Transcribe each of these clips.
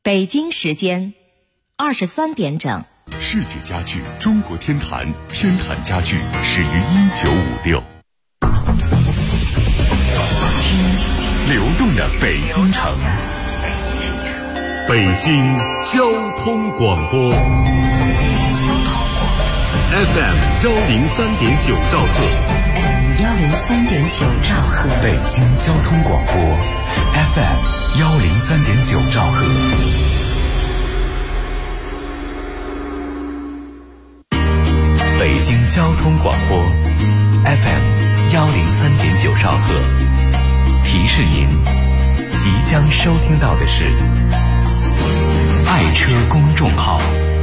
北京时间23点整。 世界家具中国天坛，天坛家具始于1956。流动的北京城，北京交通广播 FM 103.9兆赫 103.9兆赫， 北京交通广播 FM 103.9兆赫。北京交通广播 FM 103.9兆赫，提示您即将收听到的是爱车公众号。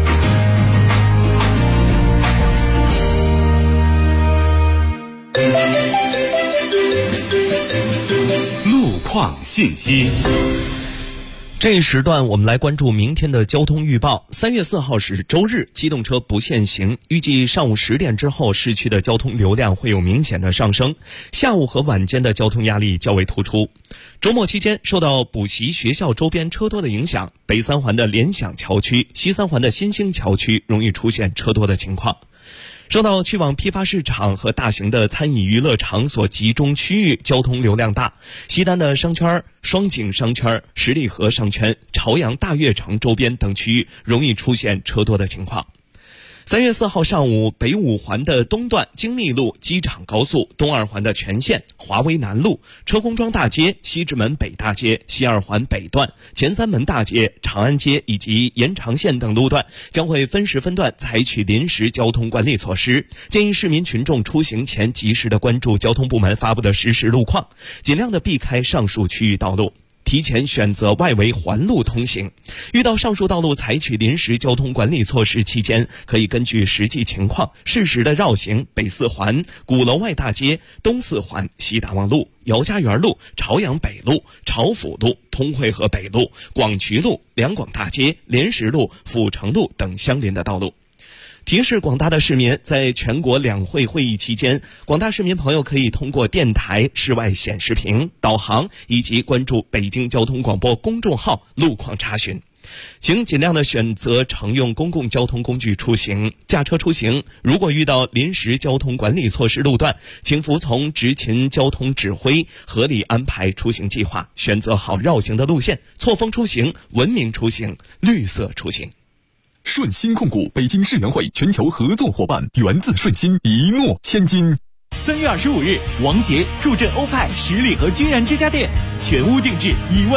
路况信息。 这一时段我们来关注明天的交通预报。3月4号是周日，机动车不限行，预计上午10点之后市区的交通流量会有明显的上升，下午和晚间的交通压力较为突出。周末期间受到补习学校周边车多的影响，北三环的联想桥区、西三环的新兴桥区容易出现车多的情况。受到去往批发市场和大型的餐饮娱乐场所集中区域交通流量大，西单的商圈、双井商圈、十里河商圈、朝阳大悦城周边等区域容易出现车多的情况。3月4号上午，北五环的东段京密路、机场高速，东二环的全线、华威南路、车公庄大街、西直门北大街、西二环北段、前三门大街、长安街以及延长线等路段将会分时分段采取临时交通管理措施，建议市民群众出行前及时的关注交通部门发布的实时路况，尽量的避开上述区域道路，提前选择外围环路通行。遇到上述道路采取临时交通管理措施期间，可以根据实际情况适时的绕行北四环、鼓楼外大街、东四环、西大望路、姚家园路、朝阳北路、朝府路、通惠河北路、广渠路、两广大街、莲石路、阜成路等相邻的道路。提示广大的市民，在全国两会会议期间，广大市民朋友可以通过电台、室外显示屏、导航以及关注北京交通广播公众号路况查询。请尽量的选择乘用公共交通工具出行。驾车出行，如果遇到临时交通管理措施路段，请服从执勤交通指挥，合理安排出行计划，选择好绕行的路线，错峰出行，文明出行，绿色出行。 顺鑫控股北京世园会全球合作伙伴，源自顺鑫，一诺千金。 3月25日，王杰助阵欧派十里河君然之家店，全屋定制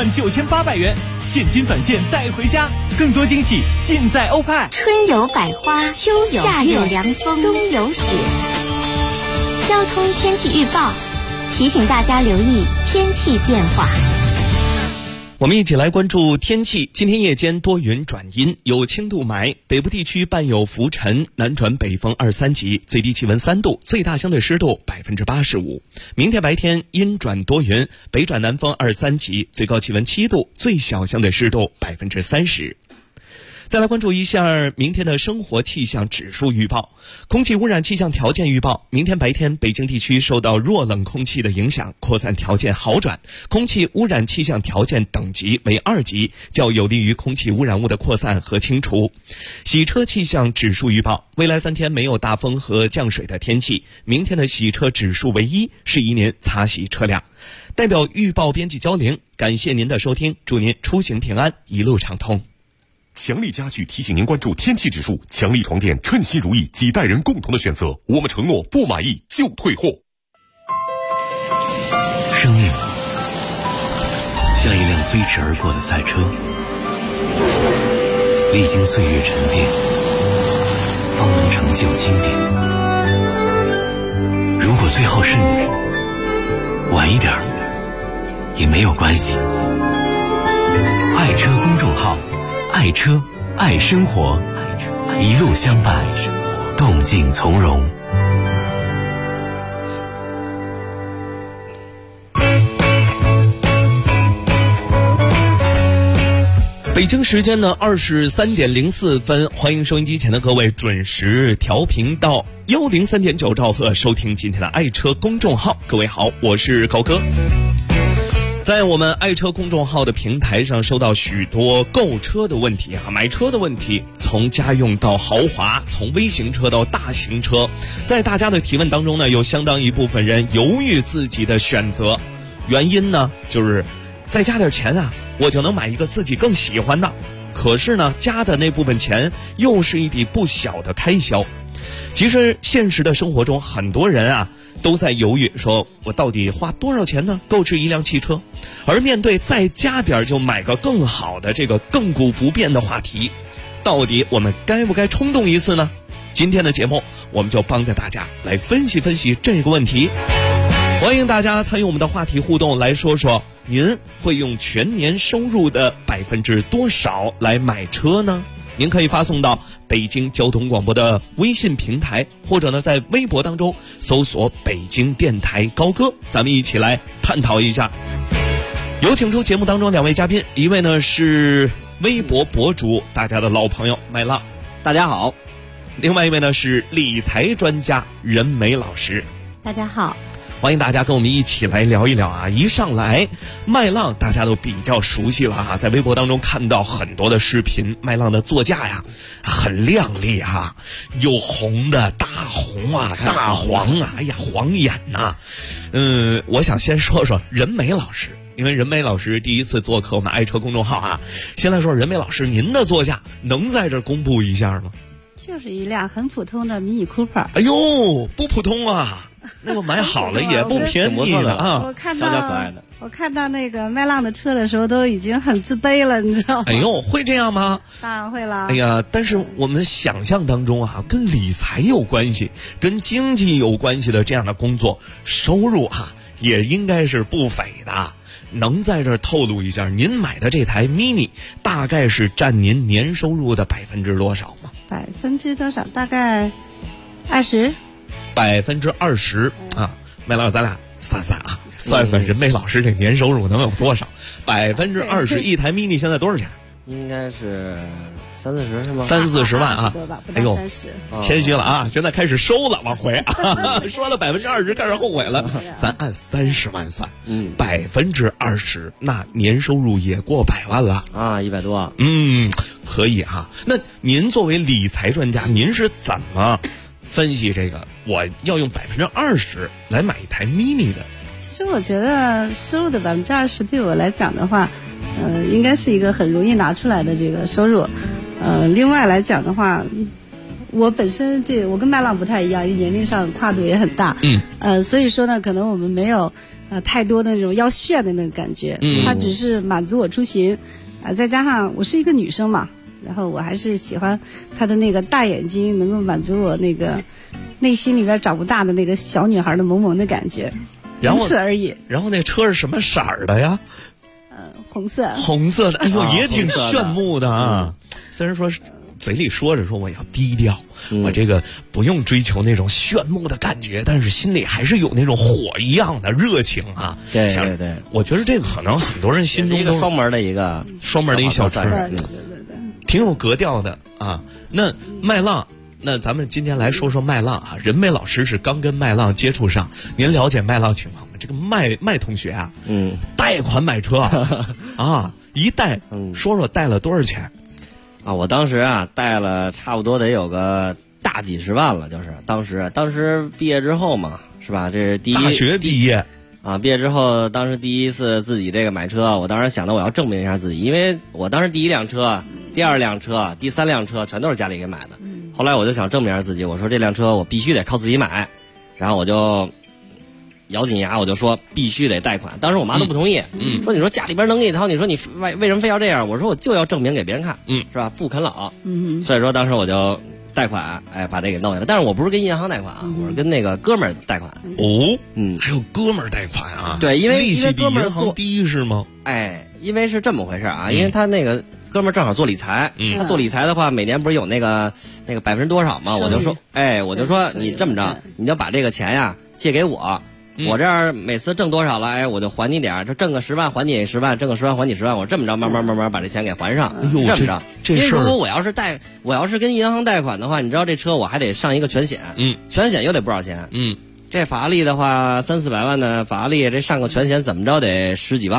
19800元，现金返现带回家，更多惊喜尽在欧派。 春有百花，秋有夏有凉风，冬有雪。交通天气预报提醒大家留意天气变化。 我们一起来关注天气。今天夜间多云转阴，有轻度霾，北部地区伴有浮尘，南转北风2、3级，最低气温3度，最大相对湿度85%。明天白天阴转多云，北转南风2、3级，最高气温7度，最小相对湿度30%。再来关注一下明天的生活气象指数预报。空气污染气象条件预报，明天白天北京地区受到弱冷空气的影响，扩散条件好转，空气污染气象条件等级为2级，较有利于空气污染物的扩散和清除。洗车气象指数预报，未来3天没有大风和降水的天气，明天的洗车指数为1，适宜您擦洗车辆。代表预报编辑焦玲，感谢您的收听，祝您出行平安，一路畅通。 强力家具提醒您关注天气指数，强力床垫称心如意，几代人共同的选择，我们承诺不满意就退货。 生命像一辆飞驰而过的赛车，历经岁月沉淀，方能成就经典。如果最后是你，晚一点也没有关系。爱车公众号，爱车爱生活，一路相伴，动静从容。 北京时间呢23点04分，欢迎收音机前的各位准时调频到103.9兆赫收听今天的爱车公众号。各位好，我是高哥。 在我们爱车公众号的平台上收到许多购车的问题买车的问题，从家用到豪华，从微型车到大型车。在大家的提问当中呢，有相当一部分人犹豫自己的选择，原因呢就是再加点钱我就能买一个自己更喜欢的，可是呢加的那部分钱又是一笔不小的开销。其实现实的生活中，很多人都在犹豫，说我到底花多少钱呢购置一辆汽车。而面对再加点就买个更好的这个亘古不变的话题，到底我们该不该冲动一次呢？今天的节目我们就帮着大家来分析分析这个问题。欢迎大家参与我们的话题互动，来说说您会用全年收入的多少来买车呢？您可以发送到北京交通广播的微信平台，或者呢在微博当中搜索北京电台高歌，咱们一起来探讨一下。有请出节目当中两位嘉宾，一位呢是微博博主，大家的老朋友麦浪， 大家好； 另外一位呢是理财专家任梅老师， 大家好。 欢迎大家跟我们一起来聊一聊一上来麦浪大家都比较熟悉了在微博当中看到很多的视频，麦浪的座驾很靓丽有红的大红大黄哎呀黄眼我想先说说任梅老师，因为任梅老师第一次做客我们爱车公众号现在说任梅老师您的座驾能在这公布一下吗？ 就是一辆很普通的迷你 Cooper。 哎呦不普通那我买好了也不便宜的我看到那个麦浪的车的时候都已经很自卑了，你知道吗？ 哎呦会这样吗？ 当然会了。 哎呀，但是我们想象当中跟理财有关系跟经济有关系的这样的工作收入也应该是不菲的。能在这儿透露一下您买的这台 mini 大概是占您年收入的多少吗 ？多少？大概20%。 20%麦老师咱俩算算任梅老师这年收入能有多少？20%一台 mini 现在多少钱？ 应该是30-40是吗 ？30-40万哎呦， 谦虚了现在开始收了，往回说了20%开始后悔了。咱按30万算，20%那年收入也过100万了 100多。 可以那您作为理财专家，您是怎么分析这个我要用20%来买一台 mini 的？ 其实我觉得收入的20%对我来讲的话，应该是一个很容易拿出来的这个收入。另外来讲的话，我本身我跟麦浪不太一样，因为年龄上跨度也很大。所以说呢，可能我们没有太多的那种要炫的那个感觉。它只是满足我出行，再加上我是一个女生嘛。然后我还是喜欢他的那个大眼睛，能够满足我那个内心里边长不大的那个小女孩的萌萌的感觉，仅此而已。 然后那车是什么色儿的呀？ 红色。 红色的，哎呦，也挺炫目的虽然说嘴里说着说我要低调，我这个不用追求那种炫目的感觉，但是心里还是有那种火一样的热情对对对， 我觉得这个可能很多人心中都一个双门的一个小车。 对， 挺有格调的那麦浪，那咱们今天来说说麦浪任梅老师是刚跟麦浪接触上，您了解麦浪情况吗？这个麦同学贷款买车一贷说说贷了多少钱我当时贷了差不多得有个大几十万了，就是当时毕业之后嘛，是吧？这是大学毕业毕业之后，当时第一次自己这个买车，我当时想到我要证明一下自己，因为我当时第一辆车、第二辆车、第三辆车全都是家里给买的。后来我就想证明一下自己，我说这辆车我必须得靠自己买，然后我就咬紧牙，我就说必须得贷款。当时我妈都不同意，说你说家里边能给你掏，你说你为什么非要这样？我说我就要证明给别人看，是吧？不啃老，所以说当时我就贷款，把这给弄下来。但是我不是跟银行贷款我是跟那个哥们儿贷款。 还有哥们儿贷款对，因为利息比银行低是吗？ 因为是这么回事因为他那个哥们儿正好做理财，他做理财的话，每年不是有那个多少吗？我就说你这么着，你就把这个钱借给我。我这儿每次挣多少了，我就还你点，就挣个10万还你10万，挣个10万还你10万，我这么着慢慢把这钱给还上。这么着，因为如果我要是跟银行贷款的话，你知道这车我还得上一个全险，全险又得不少钱，这法拉利的话300-400万的法拉利，这上个全险怎么着得10几万了。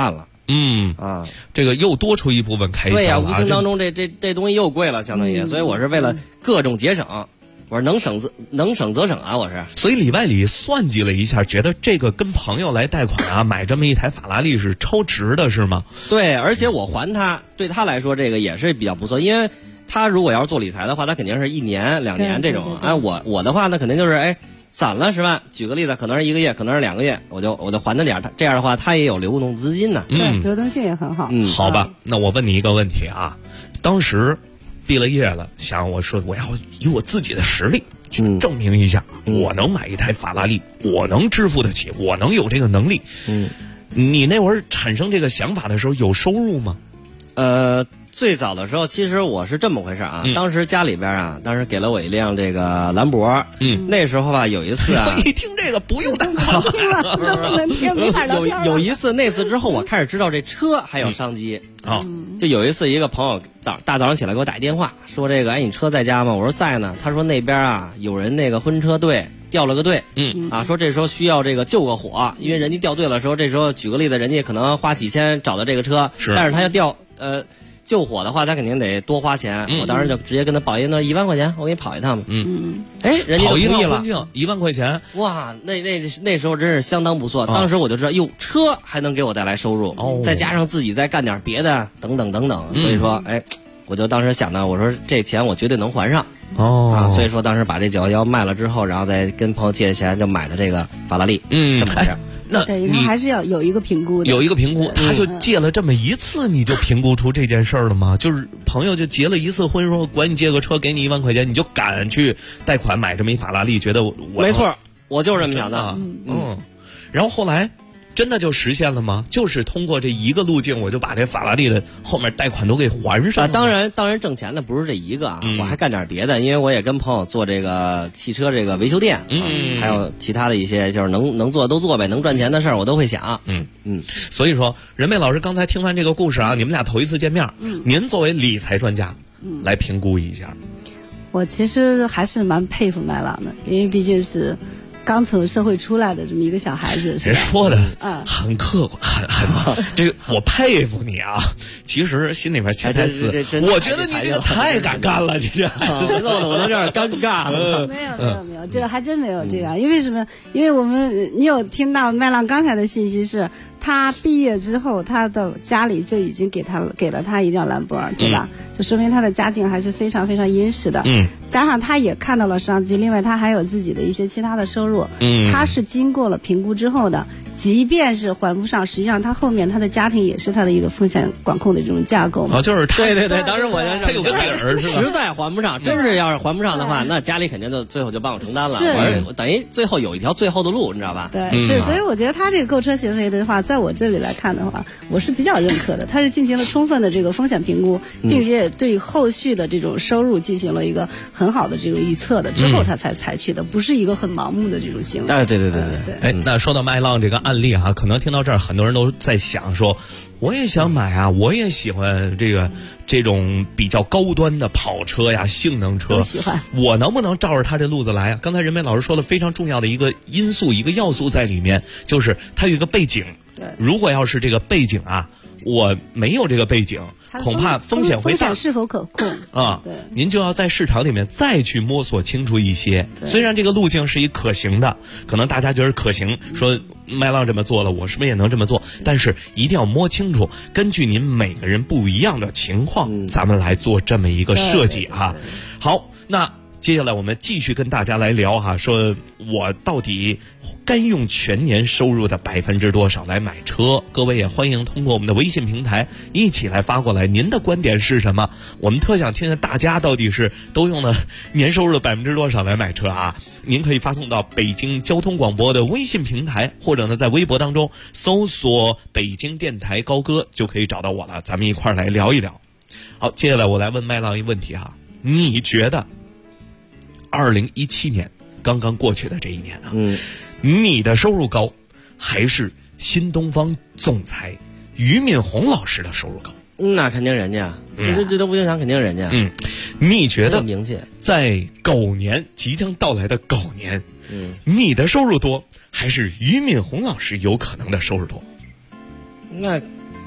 这个又多出一部分开销了。 对呀，无形当中这东西又贵了，相当于，所以我是为了各种节省。我说能省则省啊，我是。 所以里外里算计了一下，觉得这个跟朋友来贷款啊，买这么一台法拉利是超值的，是吗？ 对，而且我还他，对他来说这个也是比较不错，因为他如果要是做理财的话，他肯定是1年2年这种。哎，我的话呢，肯定就是攒了10万，举个例子，可能是1个月，可能是2个月，我就还他点儿，这样的话他也有流动资金呢。 对，流动性也很好。 好吧，那我问你一个问题啊，当时毕了业了，我说我要以我自己的实力去证明一下，我能买一台法拉利，我能支付得起，我能有这个能力。你那会儿产生这个想法的时候有收入吗？ 最早的时候，其实我是这么回事啊。当时家里边啊，当时给了我一辆这个兰博。那时候吧，有一次啊， 一听这个不用贷款了，有一次，那次之后，我开始知道这车还有商机啊。就有一次，一个朋友大早上起来给我打一电话，说这个，你车在家吗？我说在呢。他说那边啊有人那个婚车队调了个队，说这时候需要这个救个火，因为人家调队的时候，这时候举个例子，人家可能花几千找到这个车，但是他要调救火的话，他肯定得多花钱。我当时就直接跟他报那1万块钱，我给你跑一趟吧。人家就同意了 ，1万块钱， 哇，那时候真是相当不错。当时我就知道，车还能给我带来收入，再加上自己再干点别的，等等等等。所以说，我就当时想到，我说这钱我绝对能还上。所以说当时把这911卖了之后，然后再跟朋友借钱，就买的这个法拉利。这么回事。 那你还是要有一个评估的， 有一个评估，他就借了这么一次，你就评估出这件事儿了吗？就是朋友就结了一次婚，说管你借个车，给你1万块钱，你就敢去贷款买这么一法拉利，觉得我没错，我就是这么想的。 然后后来真的就实现了吗？就是通过这一个路径，我就把这法拉利的后面贷款都给还上了。 当然挣钱的不是这一个啊，我还干点别的，因为我也跟朋友做这个汽车这个维修店，还有其他的一些就是能做都做呗，能赚钱的事儿我都会想。 所以说任妹老师刚才听完这个故事啊，你们俩头一次见面，您作为理财专家，来评估一下。 我其实还是蛮佩服麦朗的，因为毕竟是刚从社会出来的这么一个小孩子， 谁说的？很客观，很这个我佩服你啊！其实心里面潜台词，我觉得你这个太敢干了，这弄得我都有点尴尬了。 没有，这个还真没有这样。因为什么？因为你有听到麦浪刚才的信息是，他毕业之后，他的家里就已经给了他一辆兰博，对吧？就说明他的家境还是非常非常殷实的。加上他也看到了商机，另外他还有自己的一些其他的收入。他是经过了评估之后的，即便是还不上，实际上他后面他的家庭也是他的一个风险管控的这种架构嘛。 就是对，当时我他有个底儿，是吧？ 实在还不上，真是要是还不上的话，那家里肯定就最后就帮我承担了。我等于最后有一条最后的路，你知道吧？ 对，所以我觉得他这个购车行为的话，在我这里来看的话，我是比较认可的。他是进行了充分的这个风险评估，并且对后续的这种收入进行了一个很好的这种预测的之后，他才采取的，不是一个很盲目的这种行为。 对。 那说到麦浪这个案例啊，可能听到这儿，很多人都在想说，我也想买啊，我也喜欢这种比较高端的跑车呀、性能车， 喜欢。 我能不能照着他这路子来啊？刚才任梅老师说了非常重要的一个因素、一个要素在里面，就是它有一个背景。 对， 如果要是这个背景啊，我没有这个背景，恐怕风险会大。 风险是否可控啊？对，您就要在市场里面再去摸索清楚一些。虽然这个路径是一可行的，可能大家觉得可行，说麦浪这么做了，我是不是也能这么做？但是一定要摸清楚，根据您每个人不一样的情况，咱们来做这么一个设计哈。好，那接下来我们继续跟大家来聊哈，说我到底该用全年收入的多少来买车？各位也欢迎通过我们的微信平台一起来发过来，您的观点是什么？我们特想听听大家到底是都用了年收入的多少来买车啊？您可以发送到北京交通广播的微信平台，或者呢在微博当中搜索北京电台高歌就可以找到我了，咱们一块儿来聊一聊。好，接下来我来问麦浪一个问题哈，你觉得2017年刚刚过去的这一年啊，你的收入高，还是新东方总裁俞敏洪老师的收入高？ 那肯定人家，这都不用想，肯定人家。 你觉得名气在狗年即将到来的狗年，你的收入多，还是俞敏洪老师有可能的收入多？ 那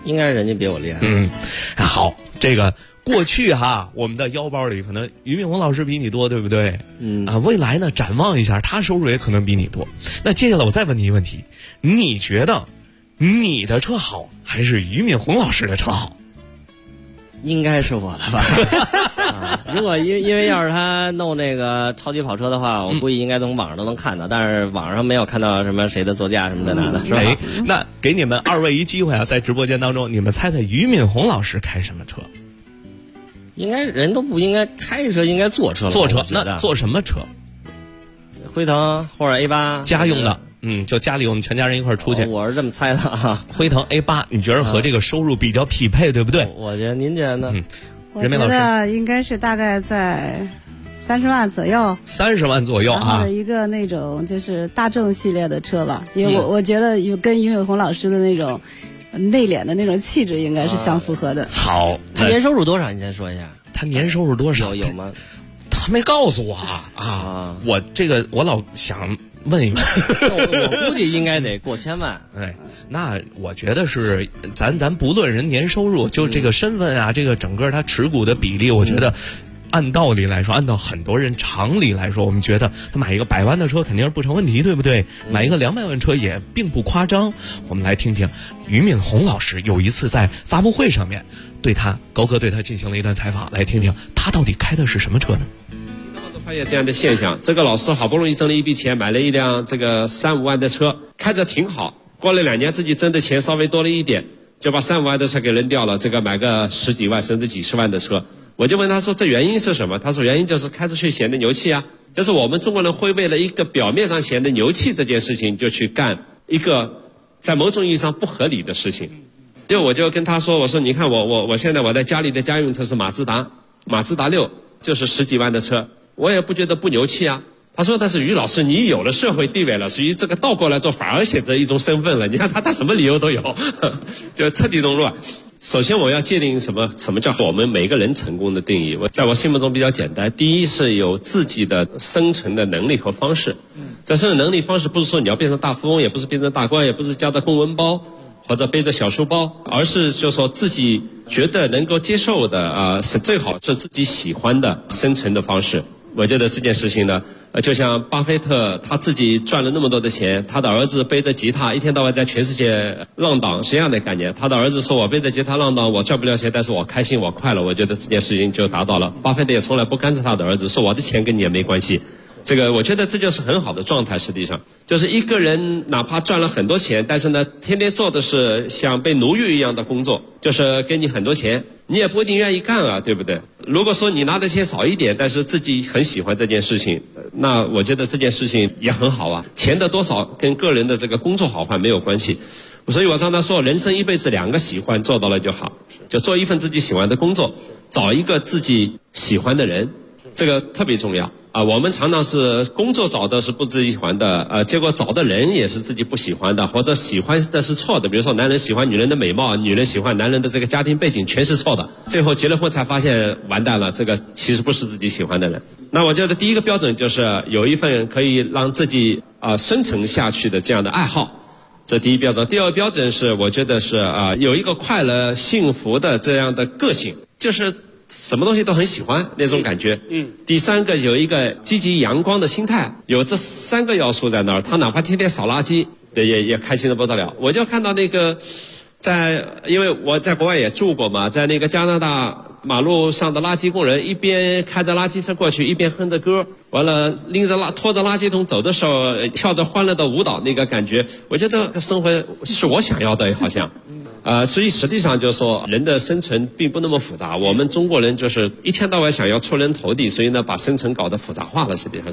应该人家比我厉害。 好，这个过去哈，我们的腰包里可能俞敏洪老师比你多，对不对？未来呢，展望一下，他收入也可能比你多。那接下来我再问你一个问题，你觉得你的车好还是俞敏洪老师的车好？ 应该是我的吧。如果因为要是他弄这个超级跑车的话，我估计应该从网上都能看到，但是网上没有看到什么谁的座驾什么的那的，是吧？ 那给你们二位一机会啊，在直播间当中，你们猜猜俞敏洪老师开什么车？ 应该人都不应该开车，应该坐车了。 坐车，那坐什么车？ 辉腾或者 A8 家用的。就家里我们全家人一块出去。 我是这么猜的啊。 辉腾 A8， 你觉得和这个收入比较匹配，对不对？ 我觉得您觉得呢？ 我觉得应该是大概在30万左右。 30万左右啊。 然后一个那种就是大众系列的车吧，因为我觉得跟俞敏洪老师的那种内敛的那种气质应该是相符合的。 好， 他年收入多少？你先说一下。 他年收入多少？ 有吗？ 他没告诉我啊。我老想问一问。 我估计应该得过1000万。 那我觉得是咱不论人年收入，就这个身份啊，这个整个他持股的比例，我觉得按道理来说，按照很多人常理来说，我们觉得他买一个100万的车肯定是不成问题，对不对？买一个200万车也并不夸张。我们来听听俞敏洪老师有一次在发布会上面高哥对他进行了一段采访，来听听他到底开的是什么车呢？ 发现这样的现象，这个老师好不容易挣了一笔钱，买了一辆这个3-5万的车，开着挺好。过了2年，自己挣的钱稍微多了一点，就把3-5万的车给扔掉了，这个买个10几万甚至几十万的车。我就问他说这原因是什么？他说原因就是开出去显得牛气啊，就是我们中国人会为了一个表面上显得牛气这件事情，就去干一个在某种意义上不合理的事情。我就跟他说，我说你看我现在我在家里的家用车是马自达6，就是10几万的车，我也不觉得不牛气啊。他说但是俞老师你有了社会地位了，所以这个倒过来做反而显得一种身份了。你看他什么理由都有，就彻底融入。首先我要界定什么叫我们每个人成功的定义。在我心目中比较简单，第一是有自己的生存的能力和方式。这生存能力方式不是说你要变成大富翁，也不是变成大官，也不是夹着公文包或者背着小书包，而是就是说自己觉得能够接受的是最好是自己喜欢的生存的方式。我觉得这件事情呢，就像巴菲特他自己赚了那么多的钱，他的儿子背着吉他一天到晚在全世界浪荡是一样的概念。他的儿子说我背着吉他浪荡，我赚不了钱，但是我开心我快乐，我觉得这件事情就达到了。巴菲特也从来不干涉他的儿子，说我的钱跟你也没关系。这个我觉得这就是很好的状态。实际上就是一个人哪怕赚了很多钱，但是呢天天做的是像被奴役一样的工作，就是给你很多钱你也不一定愿意干啊，对不对？如果说你拿的钱少一点，但是自己很喜欢这件事情，那我觉得这件事情也很好啊。钱的多少跟个人的这个工作好坏没有关系。所以我常常说人生一辈子2个喜欢做到了就好，就做一份自己喜欢的工作，找一个自己喜欢的人，这个特别重要啊。我们常常是工作找的是不自己喜欢的，结果找的人也是自己不喜欢的，或者喜欢的是错的。比如说男人喜欢女人的美貌，女人喜欢男人的这个家庭背景，全是错的。最后结了婚才发现完蛋了，这个其实不是自己喜欢的人。那我觉得第一个标准就是有一份可以让自己生存下去的这样的爱好，这第一标准。第二个标准是我觉得是有一个快乐幸福的这样的个性，就是什么东西都很喜欢那种感觉。第三个有一个积极阳光的心态，有这3个要素在那儿，他哪怕天天扫垃圾也开心的不得了。我就看到那个因为我在国外也住过嘛，在那个加拿大马路上的垃圾工人一边开着垃圾车过去，一边哼着歌，完了拖着垃圾桶走的时候跳着欢乐的舞蹈，那个感觉我觉得生活是我想要的好像。所以实际上就是说人的生存并不那么复杂，我们中国人就是一天到晚想要出人头地，所以呢把生存搞得复杂化了。实际上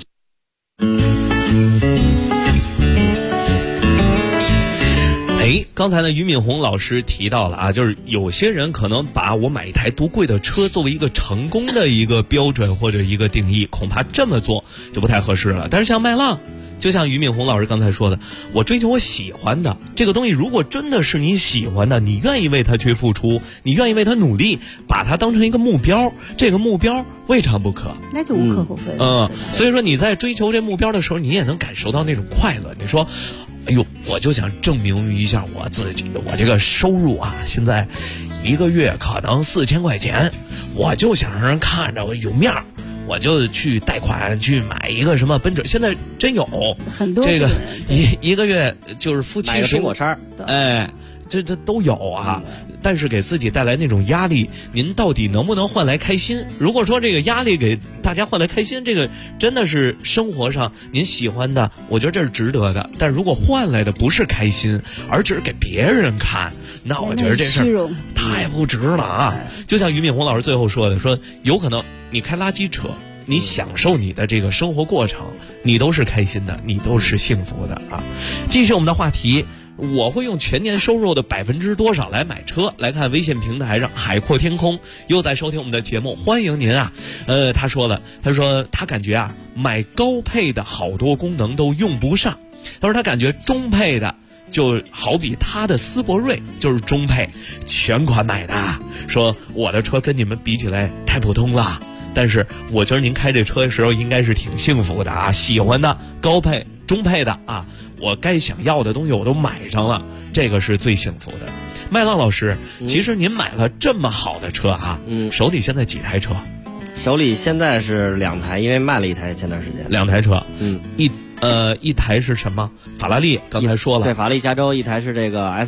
刚才呢俞敏洪老师提到了啊，就是有些人可能把我买一台多贵的车作为一个成功的一个标准或者一个定义，恐怕这么做就不太合适了。但是像麦浪，就像俞敏洪老师刚才说的，我追求我喜欢的这个东西，如果真的是你喜欢的，你愿意为它去付出，你愿意为它努力，把它当成一个目标，这个目标未尝不可， 那就无可厚非。 所以说你在追求这目标的时候，你也能感受到那种快乐。你说哎呦，我就想证明一下我自己，我这个收入啊，现在一个月可能4000块钱，我就想让人看着我有面儿，我就去贷款去买一个什么奔驰，现在真有很多这个人一个月就是夫妻买个苹果叉， 哎，这都有啊。但是给自己带来那种压力，您到底能不能换来开心？如果说这个压力给大家换来开心，这个真的是生活上您喜欢的，我觉得这是值得的。但如果换来的不是开心，而只是给别人看，那我觉得这事儿太不值了啊！就像俞敏洪老师最后说的，说有可能你开垃圾车，你享受你的这个生活过程，你都是开心的，你都是幸福的啊！继续我们的话题。我会用全年收入的多少来买车？来看微信平台上海阔天空又在收听我们的节目，欢迎您啊！他说他感觉啊，买高配的好多功能都用不上。他说他感觉中配的就好比他的思铂睿就是中配，全款买的。说我的车跟你们比起来太普通了，但是我觉得您开这车的时候应该是挺幸福的啊，喜欢的高配、中配的啊。我该想要的东西我都买上了，这个是最幸福的。麦浪老师，其实您买了这么好的车啊，手里现在几台车？ 手里现在是2台，因为卖了1台，前段时间 2台车，一台是什么？法拉利，刚才说了， 对，法拉利加州，一台是这个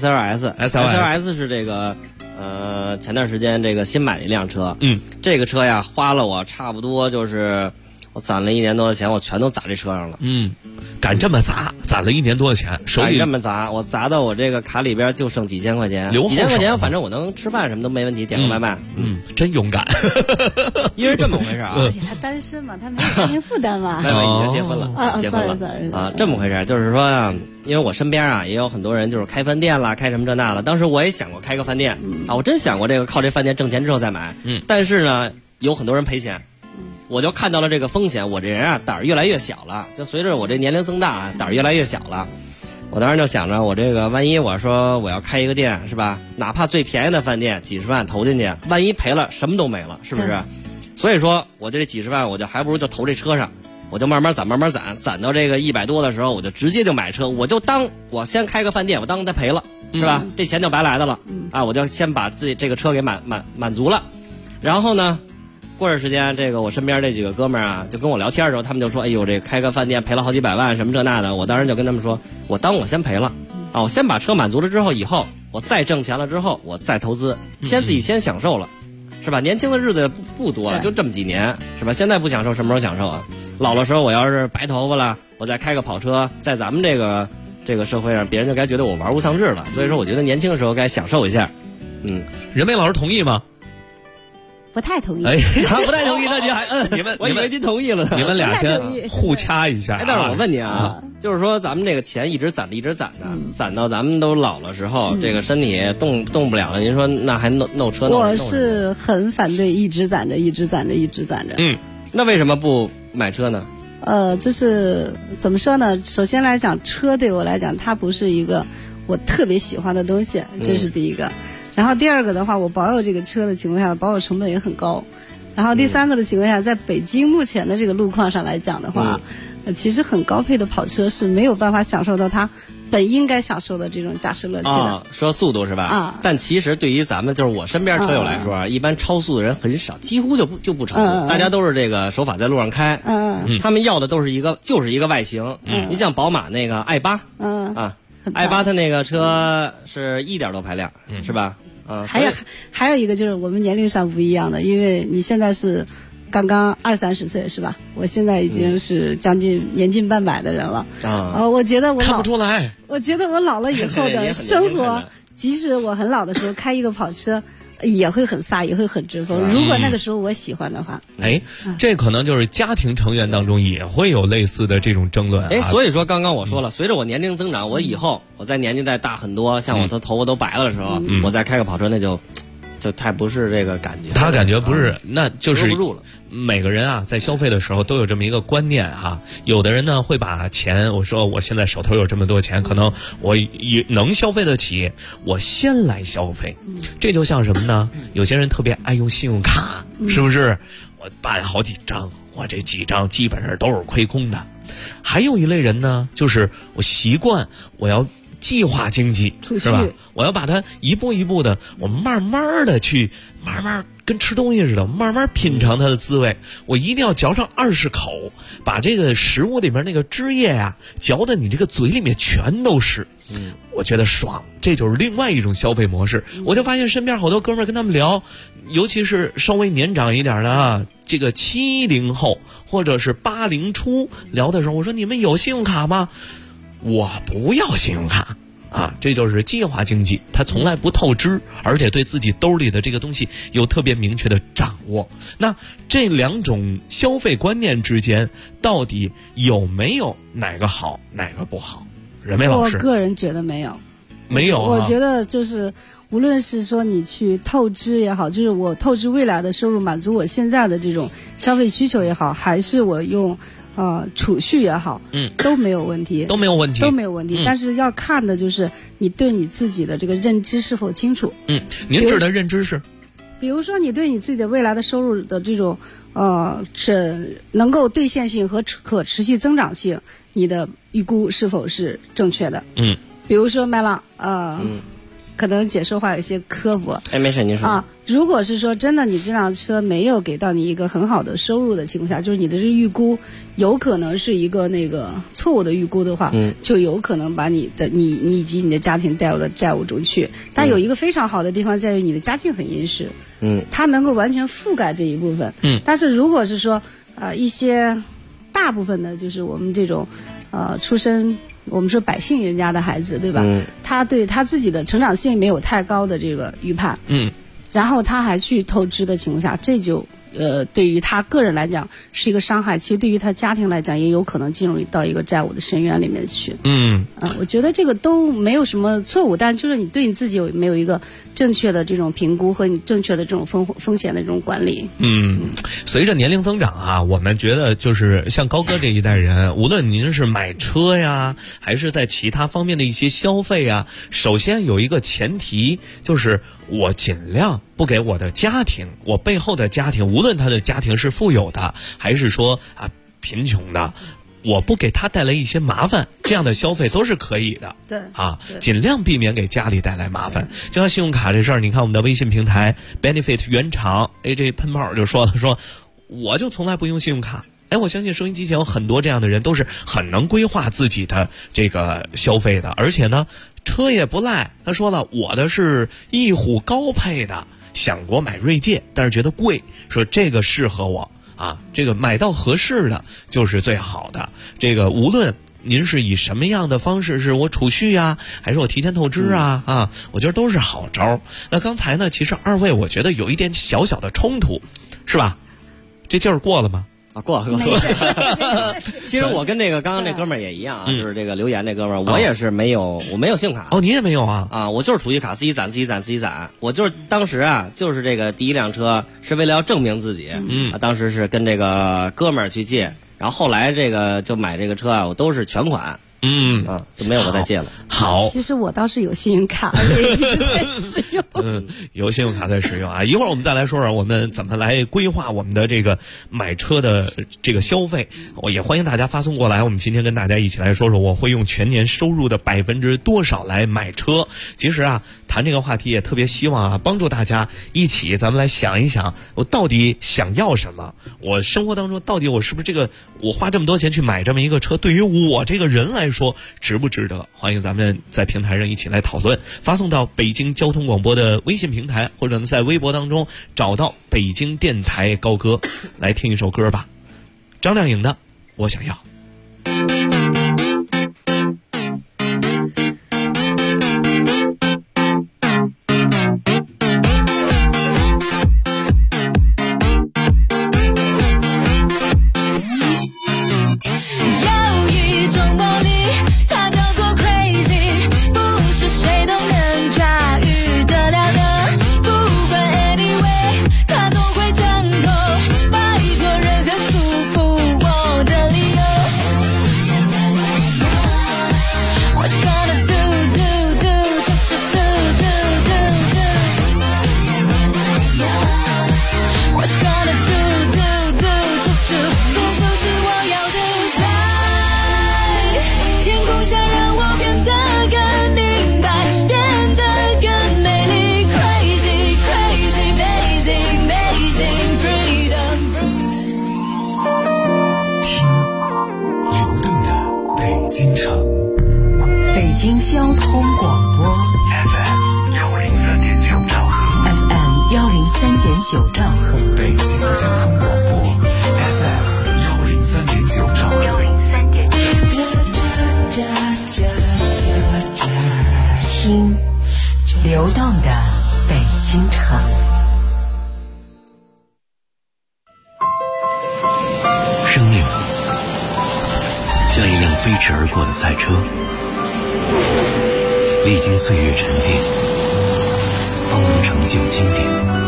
SLS 是这个前段时间这个新买的一辆车，这个车呀花了我差不多就是我攒了1年多的钱，我全都砸这车上了。 敢这么砸，攒了1年多的钱，手里这么砸，我砸到我这个卡里边就剩几千块钱，几千块钱，反正我能吃饭什么都没问题，点个外卖。 真勇敢。 因为这么回事啊， 而且他单身嘛，他没有家庭负担嘛。 已经结婚了，结婚了 sorry 啊，这么回事，就是说啊，因为我身边啊也有很多人就是开饭店啦，开什么这那的。当时我也想过开个饭店啊，我真想过这个靠这饭店挣钱之后再买。但是呢，有很多人赔钱。我就看到了这个风险，我这人啊胆儿越来越小了，就随着我这年龄增大啊，胆儿越来越小了。我当时就想着，我这个万一我说我要开一个店是吧，哪怕最便宜的饭店几十万投进去，万一赔了什么都没了，是不是？所以说我这几十万我就还不如就投这车上，我就慢慢攒到这个100多的时候，我就直接就买车，我就当我先开个饭店，我当它赔了是吧？这钱就白来的了啊！我就先把自己这个车给满足了，然后呢过段时间，这个我身边这几个哥们儿啊，就跟我聊天的时候，他们就说：“哎呦，这开个饭店赔了好几百万，什么这那的。”我当时就跟他们说：“我先赔了啊，我先把车满足了之后，以后我再挣钱了之后，我再投资，自己先享受了，是吧？年轻的日子不多，就这么几年，是吧？现在不享受，什么时候享受啊？老了时候我要是白头发了，我再开个跑车，在咱们这个社会上，别人就该觉得我玩物丧志了。所以说，我觉得年轻的时候该享受一下。 任梅老师同意吗？” 不太同意， 不太同意，那您还我以为您同意了呢。 你们俩先互掐一下。 但是我问你啊，就是说咱们这个钱一直攒着，攒到咱们都老了时候，这个身体动不了了，您说那还弄车？ 我是很反对一直攒着。 那为什么不买车呢？ 就是怎么说呢？首先来讲，车对我来讲，它不是一个我特别喜欢的东西，这是第一个。然后第二个的话，我保有这个车的情况下，保有成本也很高。然后第三个的情况下，在北京目前的这个路况上来讲的话，其实很高配的跑车是没有办法享受到它本应该享受的这种驾驶乐趣的。 说速度是吧？但其实对于咱们就是我身边车友来说，一般超速的人很少，几乎就不超速，大家都是这个守法在路上开。他们要的都是一个外形。你像宝马那个 i8，i8 它那个车是1.多排量，是吧？ 还有一个就是我们年龄上不一样的，因为你现在是刚刚20-30岁是吧？我现在已经是年近半百的人了。我觉得我看不出来。 我觉得我老了以后的生活，即使我很老的时候开一个跑车，也会很飒，也会很直风。如果那个时候我喜欢的话， 这可能就是家庭成员当中也会有类似的这种争论。 所以说刚刚我说了，随着我年龄增长，我以后我在年纪再大很多，像我的头发都白了的时候，我再开个跑车，那就太不是这个感觉。 他感觉不是，那就是不住了。 每个人啊，在消费的时候都有这么一个观念哈。有的人呢会把钱，我说我现在手头有这么多钱，可能我也能消费得起，我先来消费。这就像什么呢？有些人特别爱用信用卡，是不是？我办好几张，我这几张基本上都是亏空的。 还有一类人呢，就是我习惯我要计划经济，是吧？我要把它一步一步的，我慢慢的去，慢慢跟吃东西似的，慢慢品尝它的滋味。我一定要嚼上20口，把这个食物里面那个汁液呀，嚼的你这个嘴里面全都是。我觉得爽，这就是另外一种消费模式。我就发现身边好多哥们儿跟他们聊，尤其是稍微年长一点的啊，这个70后或者是80初聊的时候，我说你们有信用卡吗？我不要信用卡啊，这就是计划经济，他从来不透支，而且对自己兜里的这个东西有特别明确的掌握。那这两种消费观念之间，到底有没有哪个好，哪个不好？任梅老师， 我个人觉得没有， 没有我觉得就是无论是说你去透支也好，就是我透支未来的收入满足我现在的这种消费需求也好，还是我用储蓄也好，都没有问题， 都没有问题。 但是要看的就是你对你自己的这个认知是否清楚。 您指的认知是？ 比如说你对你自己的未来的收入的这种是能够兑现性和可持续增长性，你的预估是否是正确的？比如说麦浪，可能解说话有些刻薄。 没事，您说啊。如果是说真的，你这辆车没有给到你一个很好的收入的情况下，就是你的这预估有可能是一个那个错误的预估的话，就有可能把你以及你的家庭带入了债务中去。但有一个非常好的地方在于你的家境很殷实，它能够完全覆盖这一部分。但是如果是说一些大部分的，就是我们这种出身。我们说百姓人家的孩子，对吧？他对他自己的成长性没有太高的这个预判，然后他还去透支的情况下，这就对于他个人来讲是一个伤害，其实对于他家庭来讲也有可能进入到一个债务的深渊里面去。我觉得这个都没有什么错误，但就是你对你自己有没有一个正确的这种评估和你正确的这种风险的这种管理。 随着年龄增长啊，我们觉得就是像高哥这一代人，无论您是买车呀，还是在其他方面的一些消费啊，首先有一个前提，就是我尽量不给我的家庭，我背后的家庭，无论他的家庭是富有的还是说贫穷的，我不给他带来一些麻烦，这样的消费都是可以的。 对尽量避免给家里带来麻烦。就像信用卡这事儿，你看我们的微信平台 Benefit 原厂这喷炮就说我就从来不用信用卡。我相信收音机前有很多这样的人都是很能规划自己的这个消费的，而且呢车也不赖。他说了，我的是翼虎高配的，想过买锐界，但是觉得贵，说这个适合我这个买到合适的就是最好的。这个无论您是以什么样的方式，是我储蓄啊，还是我提前透支我觉得都是好招。那刚才呢，其实二位我觉得有一点小小的冲突，是吧？这劲儿过了吗？ 过了。其实我跟这个刚刚这哥们儿也一样就是这个留言这哥们儿，我也是我没有信用卡。 你也没有啊？ 我就是储蓄卡，自己攒。我就是当时就是这个第一辆车是为了要证明自己，当时是跟这个哥们儿去借，然后后来这个就买这个车我都是全款。就没有我再借了。 好， 其实我倒是有信用卡，也一直在使用。 有信用卡在使用啊。一会儿我们再来说说我们怎么来规划我们的这个买车的这个消费。我也欢迎大家发送过来。我们今天跟大家一起来说说，我会用全年收入的多少来买车。其实谈这个话题也特别希望帮助大家一起咱们来想一想，我到底想要什么？我生活当中到底我是不是我花这么多钱去买这么一个车，对于我这个人来说值不值得？欢迎咱们在平台上一起来讨论，发送到北京交通广播的微信平台，或者在微博当中找到北京电台高歌，来听一首歌吧。张靓颖的《我想要》。 拜托任何束缚我的理由。 京城， 北京交通广播 FM 103.9兆赫 ，FM 103.9兆赫， 北京交通广播 FM 103.9兆赫， 听流动的北京城。 生命像一辆飞驰而过的赛车，历经岁月沉淀，方能成就经典。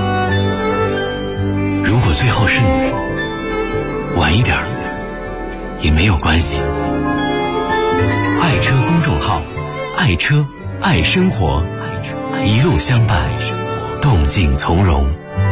如果最后是你，晚一点也没有关系。爱车公众号，爱车爱生活，一路相伴，动静从容。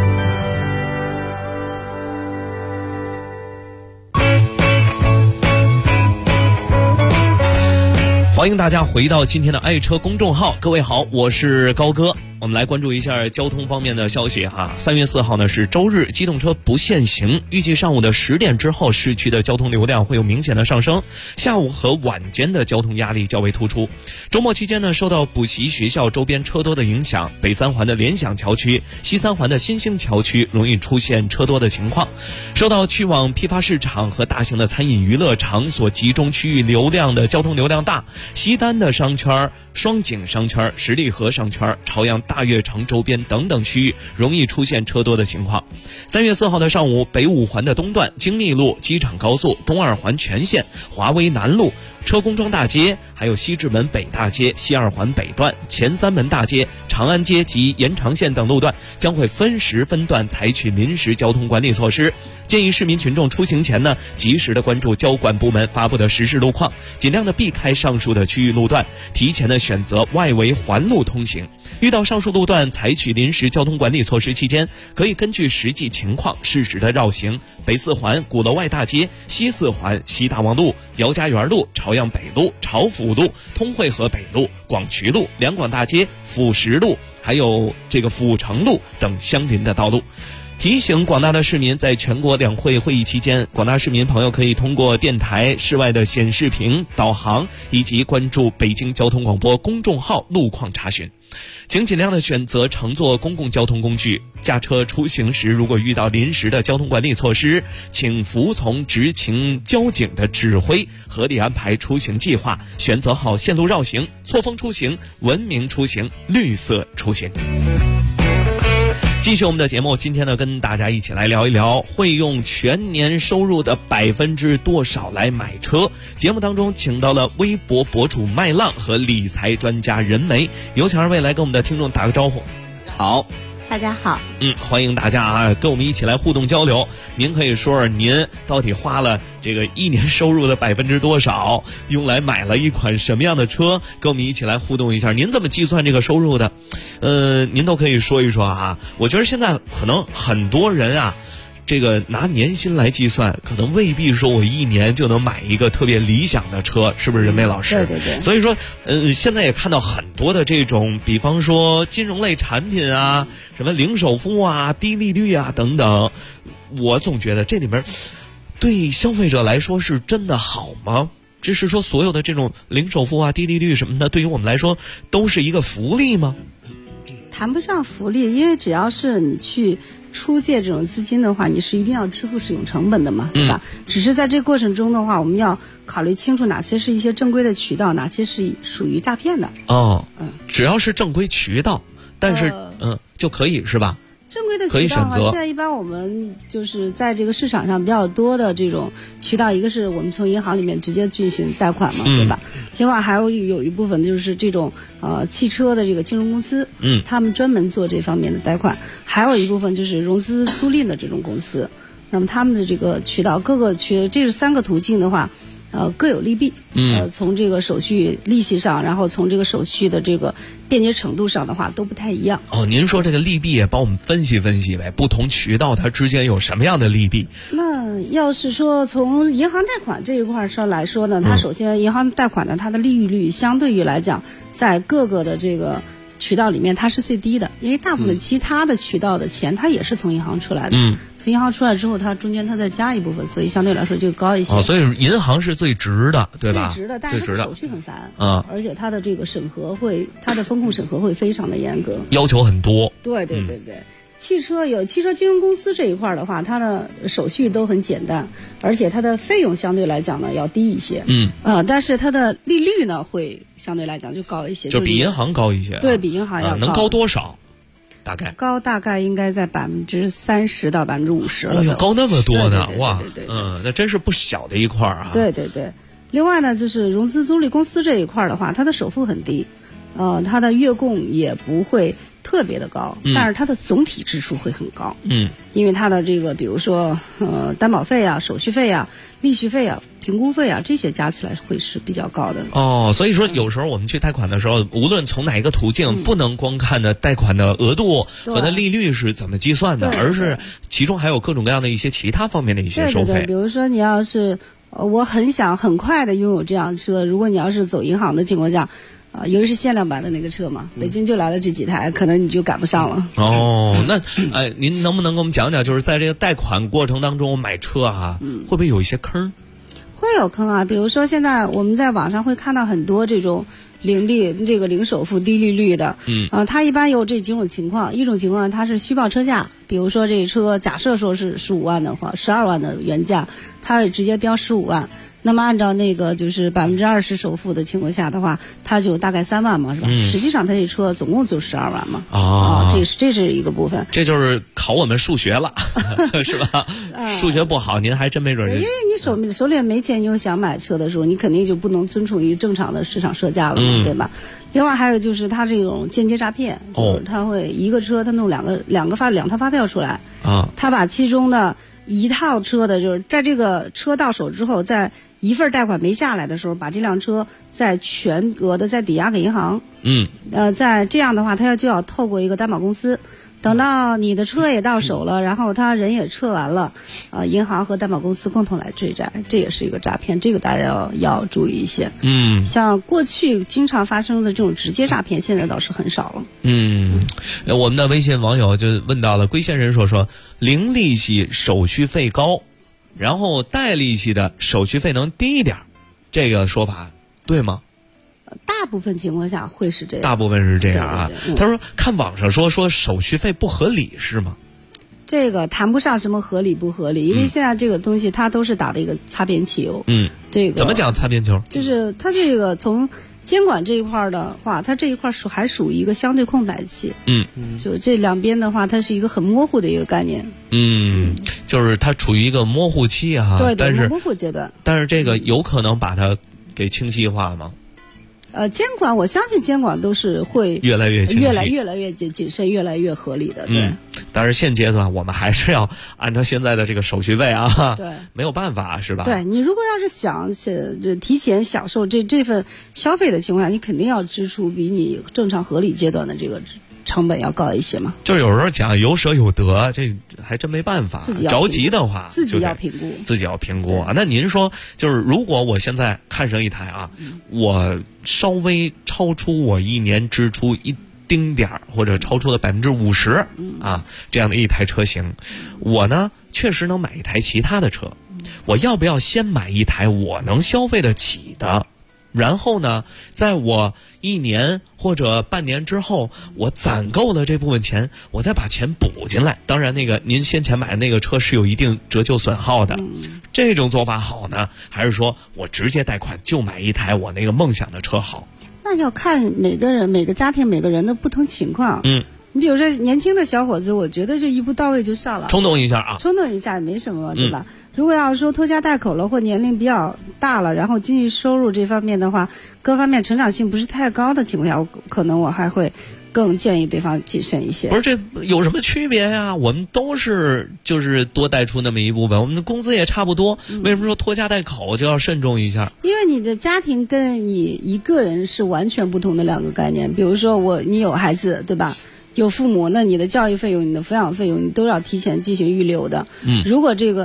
欢迎大家回到今天的爱车公众号，各位好，我是高哥。我们来关注一下交通方面的消息哈。3月4号呢是周日，机动车不限行，预计上午的10点之后，市区的交通流量会有明显的上升，下午和晚间的交通压力较为突出。周末期间呢，受到补习学校周边车多的影响，北三环的联想桥区、西三环的新兴桥区容易出现车多的情况。受到去往批发市场和大型的餐饮娱乐场所集中区域流量的交通流量大，西单的商圈、双井商圈、十里河商圈、朝阳大悦城周边等等区域容易出现车多的情况。3月4号的上午，北五环的东段、京密路、机场高速、东二环全线、华威南路、车公庄大街，还有西直门北大街、西二环北段、前三门大街、长安街及延长线等路段将会分时分段采取临时交通管理措施。建议市民群众出行前呢，及时的关注交管部门发布的实时路况，尽量的避开上述的区域路段，提前的选择外围环路通行。遇到上述路段采取临时交通管理措施期间，可以根据实际情况适时的绕行北四环鼓楼外大街、西四环西大望路、姚家园路、朝阳北路、朝府路、通惠河北路、广渠路、两广大街、辅石路，还有这个阜成路等相邻的道路。提醒广大的市民，在全国两会会议期间，广大市民朋友可以通过电台、室外的显示屏、导航以及关注北京交通广播公众号路况查询。请尽量的选择乘坐公共交通工具。驾车出行时，如果遇到临时的交通管理措施，请服从执勤交警的指挥，合理安排出行计划，选择好线路绕行，错峰出行，文明出行，绿色出行。继续我们的节目，今天呢，跟大家一起来聊一聊会用全年收入的多少来买车。节目当中请到了微博博主麦浪和理财专家任梅，有请二位来跟我们的听众打个招呼。好， 大家好。 欢迎大家啊，跟我们一起来互动交流。您可以说说您到底花了这个一年收入的多少，用来买了一款什么样的车，跟我们一起来互动一下。您怎么计算这个收入的？您都可以说一说啊。我觉得现在可能很多人啊，这个拿年薪来计算，可能未必说我一年就能买一个特别理想的车，是不是任梅老师？ 对对对。 所以说，现在也看到很多的这种，比方说金融类产品啊，什么零首付啊、低利率啊等等，我总觉得这里面对消费者来说是真的好吗？只是说所有的这种零首付啊、低利率什么的，对于我们来说都是一个福利吗？ 谈不上福利，因为只要是你去出借这种资金的话，你是一定要支付使用成本的嘛，对吧？只是在这个过程中的话，我们要考虑清楚哪些是一些正规的渠道，哪些是属于诈骗的。 只要是正规渠道，但是就可以是吧？ 正规的渠道的话，现在一般我们就是在这个市场上比较多的这种渠道，一个是我们从银行里面直接进行贷款嘛，对吧？另外还有一部分就是这种汽车的这个金融公司，他们专门做这方面的贷款，还有一部分就是融资租赁的这种公司，那么他们的这个渠道这是3个途径的话，各有利弊。从这个手续利息上，然后从这个手续的这个便捷程度上的话，都不太一样。 您说这个利弊也帮我们分析分析呗，不同渠道它之间有什么样的利弊？ 那要是说从银行贷款这一块上来说呢，它首先银行贷款呢，它的利率相对于来讲，在各个的这个渠道里面它是最低的，因为大部分其他的渠道的钱它也是从银行出来的。从银行出来之后，它中间它再加一部分，所以相对来说就高一些。 所以银行是最值的，对吧？ 最值的，但是它的手续很烦而且它的这个审核它的风控审核会非常的严格， 要求很多。 对。汽车金融公司这一块的话，它的手续都很简单，而且它的费用相对来讲呢要低一些。但是它的利率呢会相对来讲就高一些， 就比银行高一些。 对，比银行要高。 能高多少？大概应该在30%到50%了。要高那么多呢？哇，那真是不小的一块啊。 对。另外呢，就是融资租赁公司这一块的话，它的首付很低，它的月供也不会特别的高，但是它的总体支出会很高。因为它的这个比如说担保费啊、手续费啊、利息费啊、评估费啊，这些加起来会是比较高的。 所以说有时候我们去贷款的时候，无论从哪一个途径，不能光看的贷款的额度和它利率是怎么计算的，而是其中还有各种各样的一些其他方面的一些收费。 对，比如说你要是我很想很快的拥有这辆车，如果你要是走银行的情况下。尤其是限量版的那个车嘛，北京就来了这几台，可能你就赶不上了。 那您能不能跟我们讲讲，就是在这个贷款过程当中买车会不会有一些坑？ 会有坑啊，比如说现在我们在网上会看到很多这种零首付低利率的，它一般有这几种情况，一种情况它是虚报车价，比如说这车假设说是15万的话，12万的原价，它直接标15万。那么按照那个就是20%首付的情况下的话，它就大概3万嘛，是吧？实际上它这车总共就12万嘛。这是一个部分。 这就是考我们数学了，是吧？数学不好，您还真没准。 因为你手里没钱，你又想买车的时候，你肯定就不能遵从于正常的市场设价了嘛，对吧？另外还有就是它这种间接诈骗，就是它会一个车它弄两套发票出来，它把其中的一套车的，就是在这个车到手之后，在一份贷款没下来的时候，把这辆车再全额的再抵押给银行。在这样的话，他就要透过一个担保公司，等到你的车也到手了，然后他人也撤完了，银行和担保公司共同来追债，这也是一个诈骗，这个大家要注意一些。像过去经常发生的这种直接诈骗，现在倒是很少了。 我们的微信网友就问到了，龟仙人说零利息手续费高，然后带利息的手续费能低一点，这个说法对吗？ 大部分情况下会是这样。 大部分是这样啊。他说看网上说手续费不合理是吗？ 这个谈不上什么合理不合理，因为现在这个东西它都是打的一个擦边球。这个怎么讲擦边球？ 就是它这个从监管这一块的话，它这一块还属于一个相对空白期。就这两边的话，它是一个很模糊的一个概念。 就是它处于一个模糊期哈。 对，模糊阶段。 但是这个有可能把它给清晰化吗？ 监管，我相信监管都是会越来越清晰， 越来越谨慎，越来越合理的。 但是现阶段我们还是要按照现在的这个手续费啊， 对， 没有办法是吧？ 对，你如果要是想提前享受这份消费的情况下，你肯定要支出比你正常合理阶段的这个成本要高一些嘛。 就有时候讲有舍有得，这还真没办法。着急的话， 自己要评估啊。那您说，就是如果我现在看上一台我稍微超出我一年支出一丁点儿，或者超出了50%这样的一台车型，我呢确实能买一台其他的车，我要不要先买一台我能消费得起的？然后呢，在我1年或者半年之后，我攒够了这部分钱，我再把钱补进来。当然，您先前买的那个车是有一定折旧损耗的，这种做法好呢，还是说我直接贷款就买一台我那个梦想的车好？ 那要看每个人、每个家庭、每个人的不同情况。你比如说年轻的小伙子，我觉得就一步到位就上了， 冲动一下也没什么，对吧？如果要是说拖家带口了，或年龄比较大了，然后经济收入这方面的话，各方面成长性不是太高的情况下，可能我还会更建议对方谨慎一些。 不是，这有什么区别呀？我们都是就是多带出那么一部分，我们的工资也差不多，为什么说拖家带口就要慎重一下？ 因为你的家庭跟你一个人是完全不同的两个概念。比如说你有孩子，对吧？有父母，那你的教育费用、你的抚养费用，你都要提前进行预留的。如果这个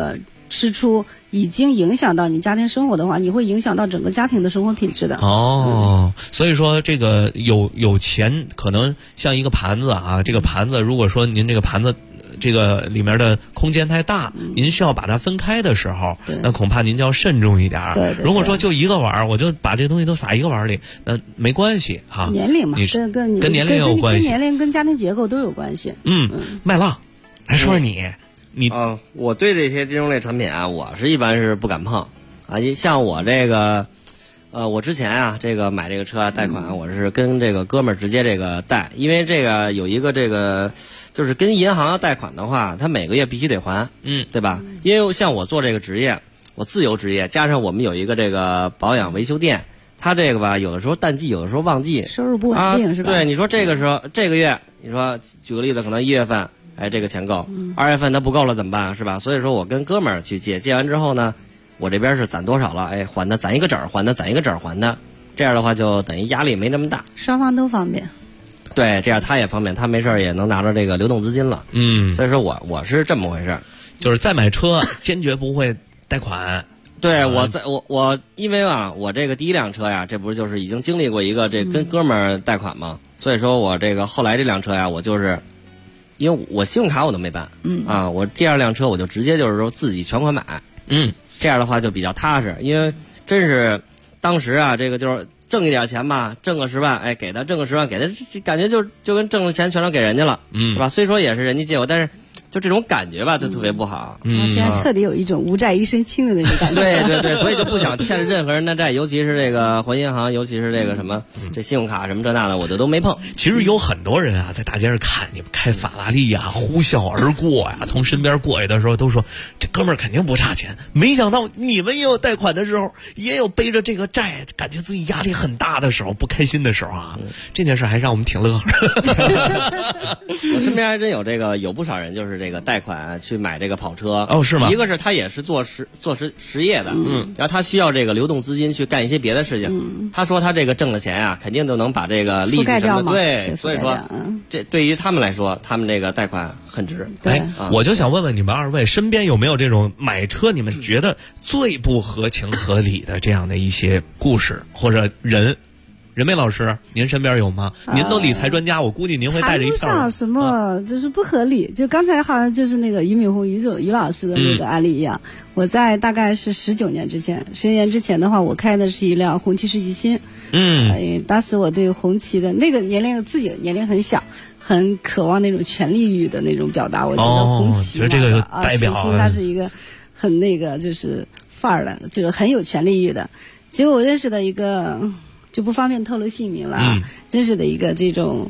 支出已经影响到你家庭生活的话，你会影响到整个家庭的生活品质的。 哦，所以说这个有钱可能像一个盘子啊，这个盘子如果说您这个盘子这个里面的空间太大，您需要把它分开的时候，那恐怕您就要慎重一点。 对， 如果说就一个碗，我就把这东西都撒一个碗里，那没关系哈。 年龄嘛，跟年龄有关系， 跟年龄跟家庭结构都有关系。 麦浪，来说说你我对这些金融类产品啊，我是一般是不敢碰啊。像我这个，我之前啊，这个买这个车啊，贷款，我是跟这个哥们儿直接这个贷，因为这个有一个这个，就是跟银行要贷款的话，他每个月必须得还，对吧？因为像我做这个职业，我自由职业，加上我们有一个这个保养维修店，他这个吧，有的时候淡季，有的时候旺季， 收入不稳定，是吧？ 对，你说这个时候这个月，你说举个例子，可能1月份。这个钱够，2月份它不够了怎么办？是吧？所以说我跟哥们儿去借完之后呢，我这边是攒多少了？还他攒一个整儿，还他攒一个整儿，还他，这样的话就等于压力没那么大， 双方都方便。 对，这样他也方便，他没事也能拿着这个流动资金了。所以说我是这么回事， 就是再买车坚决不会贷款。 对，我因为啊，我这个第一辆车呀，这不是就是已经经历过一个这跟哥们儿贷款嘛，所以说我这个后来这辆车呀，我就是。因为我信用卡我都没办，我第二辆车我就直接就是说自己全款买，这样的话就比较踏实，因为真是当时啊，这个就是挣一点钱吧，挣个10万，给他挣个10万，给他感觉就跟挣了钱全都给人家了，是吧？虽说也是人家借我，但是就这种感觉吧，就特别不好。 现在彻底有一种无债一身轻的那种感觉。 对，所以就不想欠任何人的债，尤其是这个还银行，尤其是这个什么这信用卡什么这那的，我都没碰。 其实有很多人啊，在大街上看你们开法拉利呀，呼啸而过呀，从身边过去的时候都说这哥们儿肯定不差钱。没想到你们也有贷款的时候，也有背着这个债，感觉自己压力很大的时候，不开心的时候啊。这件事还让我们挺乐呵。 我身边还真有不少人就是这个贷款去买这个跑车。 是吗？ 一个是他也是做实业的，然后他需要这个流动资金去干一些别的事情。他说他这个挣的钱啊，肯定都能把这个利息什么的，对，所以说这对于他们来说，他们这个贷款很值。 我就想问问你们二位，身边有没有这种买车你们觉得最不合情合理的这样的一些故事或者人？任梅老师，您身边有吗？您都理财专家，我估计您会带着一票。 谈不上什么就是不合理，就刚才好像就是那个俞敏洪俞老师的那个案例一样。我在大概是19年之前的话，我开的是一辆红旗世纪新。当时我对红旗的那个自己年龄很小，很渴望那种权力欲的那种表达。我觉得红旗这个代表它是一个很那个就是范儿的，就是很有权力欲的。结果我认识的一个。就不方便透露姓名了。认识的一个这种，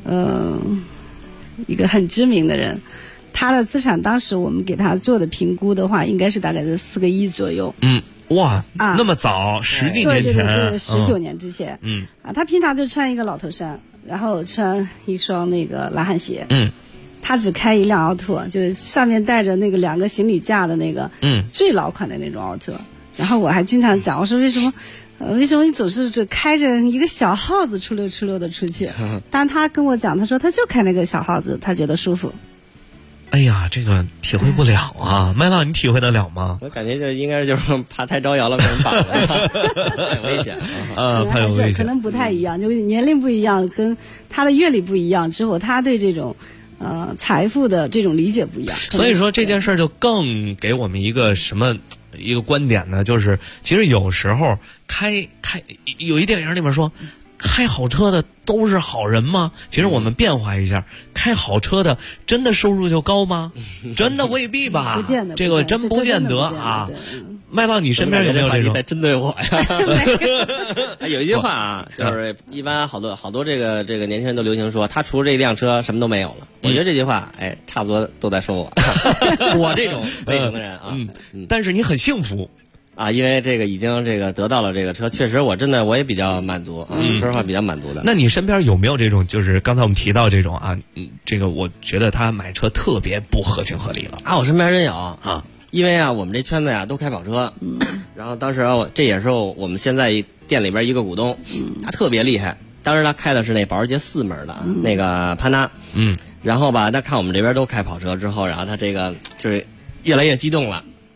一个很知名的人，他的资产当时我们给他做的评估的话，应该是大概在4个亿左右。 哇，那么早，10几年前， 对，19年之前。他平常就穿一个老头衫，然后穿一双那个蓝汗鞋。他只开一辆奥拓，就是上面带着那个2个行李架的那个，最老款的那种奥拓。然后我还经常讲，我说为什么你总是只开着一个小号子出溜的出去？但他跟我讲，他说他就开那个小号子，他觉得舒服。 哎呀，这个体会不了啊，麦浪，你体会得了吗？ 我感觉就应该就是怕太招摇了，被人绑了，太危险太有危险。 可能不太一样，就年龄不一样，跟他的阅历不一样之后，他对这种财富的这种理解不一样。 所以说这件事就更给我们一个什么？一个观点呢，就是其实有时候开有一电影里面说，开好车的都是好人吗？其实我们变化一下，开好车的真的收入就高吗？真的未必吧， 不见得， 这个真不见得啊。麦浪，你身边有没有这种？ 在针对我呀？有一句话啊，就是一般好多这个年轻人都流行说，他除了这辆车什么都没有了。我觉得这句话，差不多都在说我，我这种类型的人啊。 但是你很幸福啊，因为这个已经这个得到了这个车，确实我也比较满足，说实话比较满足的。 那你身边有没有这种，就是刚才我们提到这种啊，这个我觉得他买车特别不合情合理了啊？我身边真有啊。因为啊，我们这圈子呀都开跑车，然后当时这也是我们现在店里边一个股东，他特别厉害。当时他开的是那保时捷4门的那个潘达，然后吧，他看我们这边都开跑车之后，然后他这个就是越来越激动了，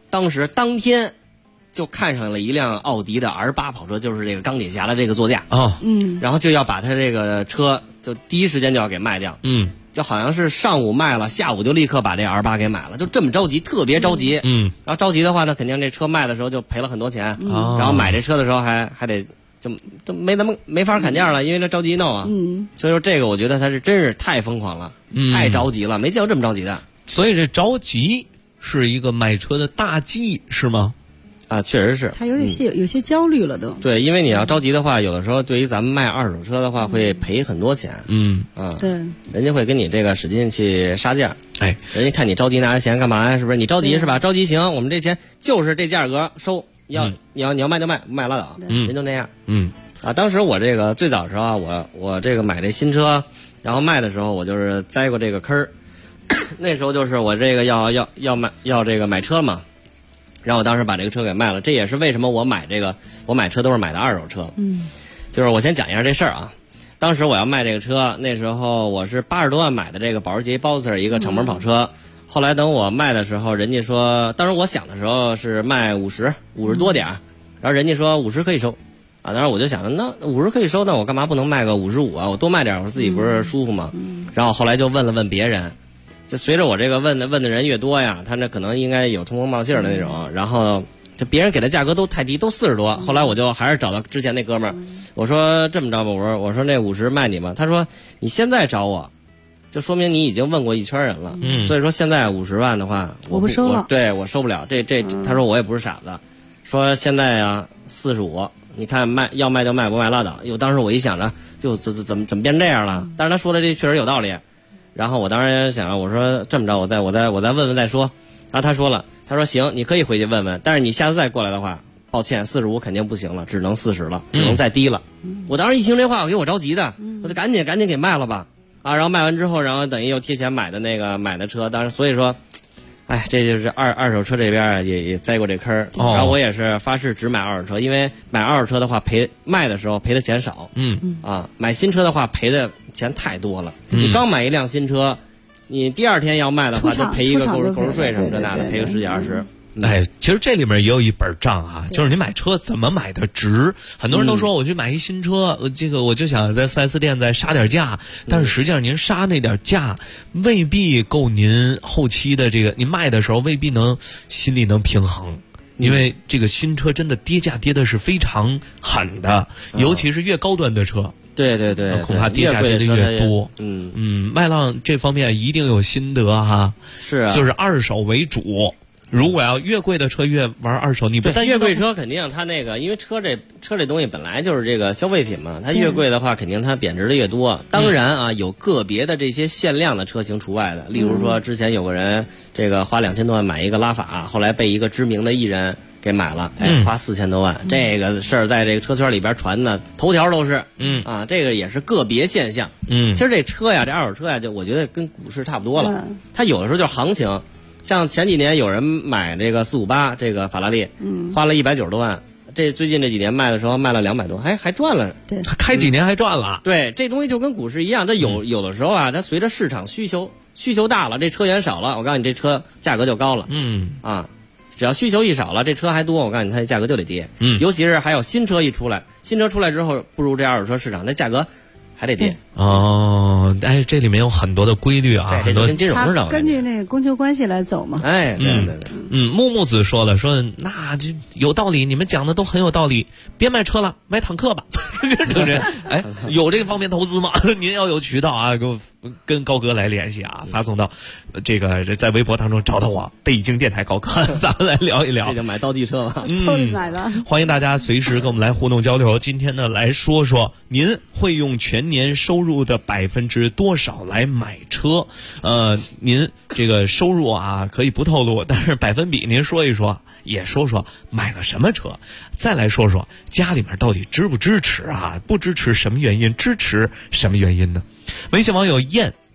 当时当天就看上了一辆奥迪的 R8 跑车，就是这个钢铁侠的这个座驾啊， 然后就要把他这个车就第一时间就要给卖掉，就好像是上午卖了，下午就立刻把这 R8 给买了，就这么着急，特别着急，然后着急的话呢，肯定这车卖的时候就赔了很多钱，然后买这车的时候还得就没法砍价了，因为他着急弄啊，所以说这个我觉得他是真是太疯狂了，太着急了，没见过这么着急的， 所以这着急是一个买车的大忌，是吗？ 啊，确实是， 他有些焦虑了都。 对，因为你要着急的话，有的时候对于咱们卖二手车的话，会赔很多钱。 对， 人家会跟你这个使劲去杀价。 哎， 人家看你着急拿着钱干嘛呀？是不是？你着急是吧？着急行，我们这钱就是这价格收，你要卖就卖，不卖拉倒。人就那样。当时我这个最早的时候啊，我这个买这新车，然后卖的时候，我就是栽过这个坑儿。那时候就是我这个要这个买车嘛。然后我当时把这个车给卖了，这也是为什么我买车都是买的二手车。就是我先讲一下这事儿啊。当时我要卖这个车，那时候我是80多万买的这个保时捷 Boxer 一个敞篷跑车。后来等我卖的时候，人家说，当时我想的时候是卖50多点，然后人家说50可以收，啊，当时我就想着，那50可以收，那我干嘛不能卖个55啊？我多卖点，我自己不是舒服吗？然后后来就问了问别人。就随着我这个问的人越多呀，他那可能应该有通风报信的那种，然后这别人给的价格都太低，都40多。后来我就还是找到之前那哥们儿，我说这么着吧，我说那50卖你吧。他说你现在找我，就说明你已经问过一圈人了。所以说现在50万的话， 我不收了。 对，我收不了。他说我也不是傻子，说现在啊45，你看要卖就卖，不卖拉倒。当时我一想着，就怎么变这样了？但是他说的这确实有道理。然后我当时想，我说这么着，我再问问再说。然后他说了，他说行，你可以回去问问，但是你下次再过来的话，抱歉，45肯定不行了，只能40了，只能再低了。我当时一听这话，我给我着急的，我就赶紧给卖了吧。啊，然后卖完之后，然后等于又贴钱买的车，当时所以说，哎，这就是二手车这边也栽过这坑儿。然后我也是发誓只买二手车，因为买二手车的话卖的时候赔的钱少。买新车的话赔的钱太多了。你刚买一辆新车，你第二天要卖的话，就赔一个购置税什么这那的，赔个10几20。 哎，其实这里面也有一本账啊，就是你买车怎么买的值。很多人都说我去买一新车，这个我就想在4S店再杀点价，但是实际上您杀那点价未必够您后期的这个，您卖的时候未必心里能平衡。因为这个新车真的跌价跌的是非常狠的，尤其是越高端的车。 对， 恐怕跌价跌的越多。麦浪这方面一定有心得哈。 是啊， 就是二手为主。如果要越贵的车越玩二手，你不担心？ 越贵车肯定它那个，因为车这东西本来就是这个消费品嘛，它越贵的话，肯定它贬值的越多。当然啊，有个别的这些限量的车型除外的，例如说之前有个人这个花2000多万买一个拉法，后来被一个知名的艺人给买了，花4000多万，这个事儿在这个车圈里边传的头条都是。这个也是个别现象。其实这车呀，这二手车呀，就我觉得跟股市差不多了。它有的时候就是行情。像前几年有人买这个458这个法拉利，花了190多万，这最近这几年卖的时候卖了200多，还赚了。 对， 开几年还赚了。 对，这东西就跟股市一样，它有的时候啊，它随着市场需求大了，这车源少了，我告诉你这车价格就高了。只要需求一少了，这车还多，我告诉你它的价格就得跌。尤其是还有新车一出来，新车出来之后不如这二手车市场，那价格还得跌。 哎，这里面有很多的规律啊，很多跟金融市场根据那个供求关系来走嘛。 哎，对。 木木子说那就有道理，你们讲的都很有道理，别买车了，买坦克吧。对不对？哎，有这个方面投资吗？您要有渠道啊，跟高哥来联系啊，发送到这个在微博当中找到我，北京电台高哥，咱们来聊一聊。 这就买倒计车吧， 都是买吧。 欢迎大家随时跟我们来互动交流。今天呢，来说说您会用全年收入的多少来买车？您这个收入啊可以不透露，但是百分比您说一说，也说说买了什么车，再来说说家里面到底支不支持啊？不支持什么原因？支持什么原因呢？微信网友燕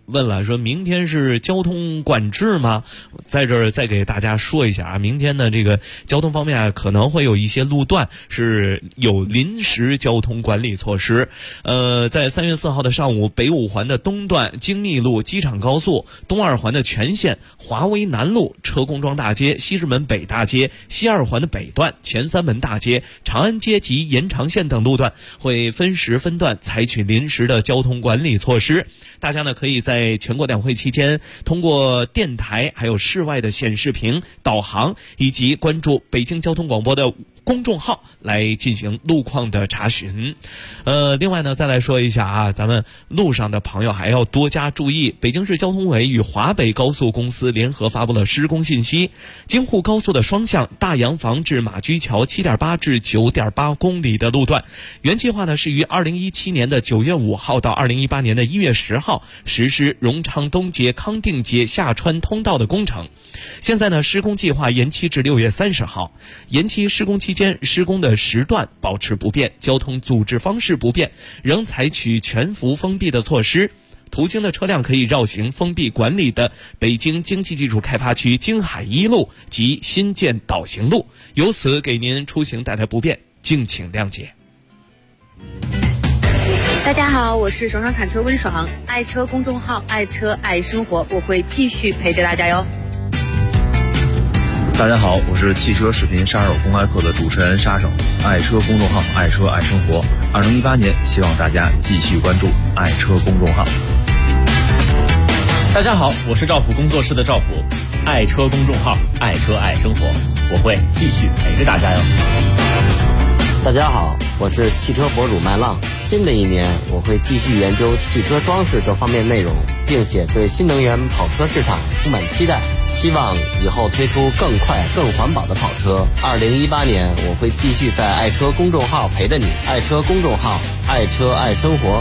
问了，说明天是交通管制吗？在这儿再给大家说一下啊，明天呢这个交通方面啊，可能会有一些路段是有临时交通管理措施。在3月4号的上午，北5环的东段、京密路、机场高速、东2环的全线、华威南路、车公庄大街、西直门北大街、西2环的北段、前3门大街、长安街及延长线等路段会分时分段采取临时的交通管理措施。大家呢可以在全国两会期间通过电台还有室外的显示屏、导航以及关注北京交通广播的公众号来进行路况的查询。另外呢再来说一下啊，咱们路上的朋友还要多加注意，北京市交通委与华北高速公司联合发布了施工信息，京沪高速的双向大洋房至马驹桥 7.8 至 9.8 公里的路段，原计划呢是于2017年的9月5号到2018年的1月10号实施荣昌东街康定街下穿通道的工程，现在呢施工计划延期至6月30号，延期施工期间施工的时段保持不变，交通组织方式不变，仍采取全幅封闭的措施。途经的车辆可以绕行封闭管理的北京经济技术开发区京海一路及新建导行路，由此给您出行带来不便，敬请谅解。 大家好，我是爽爽侃车温爽，爱车公众号爱车爱生活，我会继续陪着大家哟。 大家好，我是汽车视频杀手公开课的主持人沙手，爱车公众号爱车爱生活。2018年，希望大家继续关注爱车公众号。 大家好，我是赵普工作室的赵普，爱车公众号爱车爱生活，我会继续陪着大家哟。 大家好，我是汽车博主麦浪。新的一年，我会继续研究汽车装饰这方面内容，并且对新能源跑车市场充满期待，希望以后推出更快更环保的跑车。2018年，我会继续在爱车公众号陪着你，爱车公众号爱车爱生活。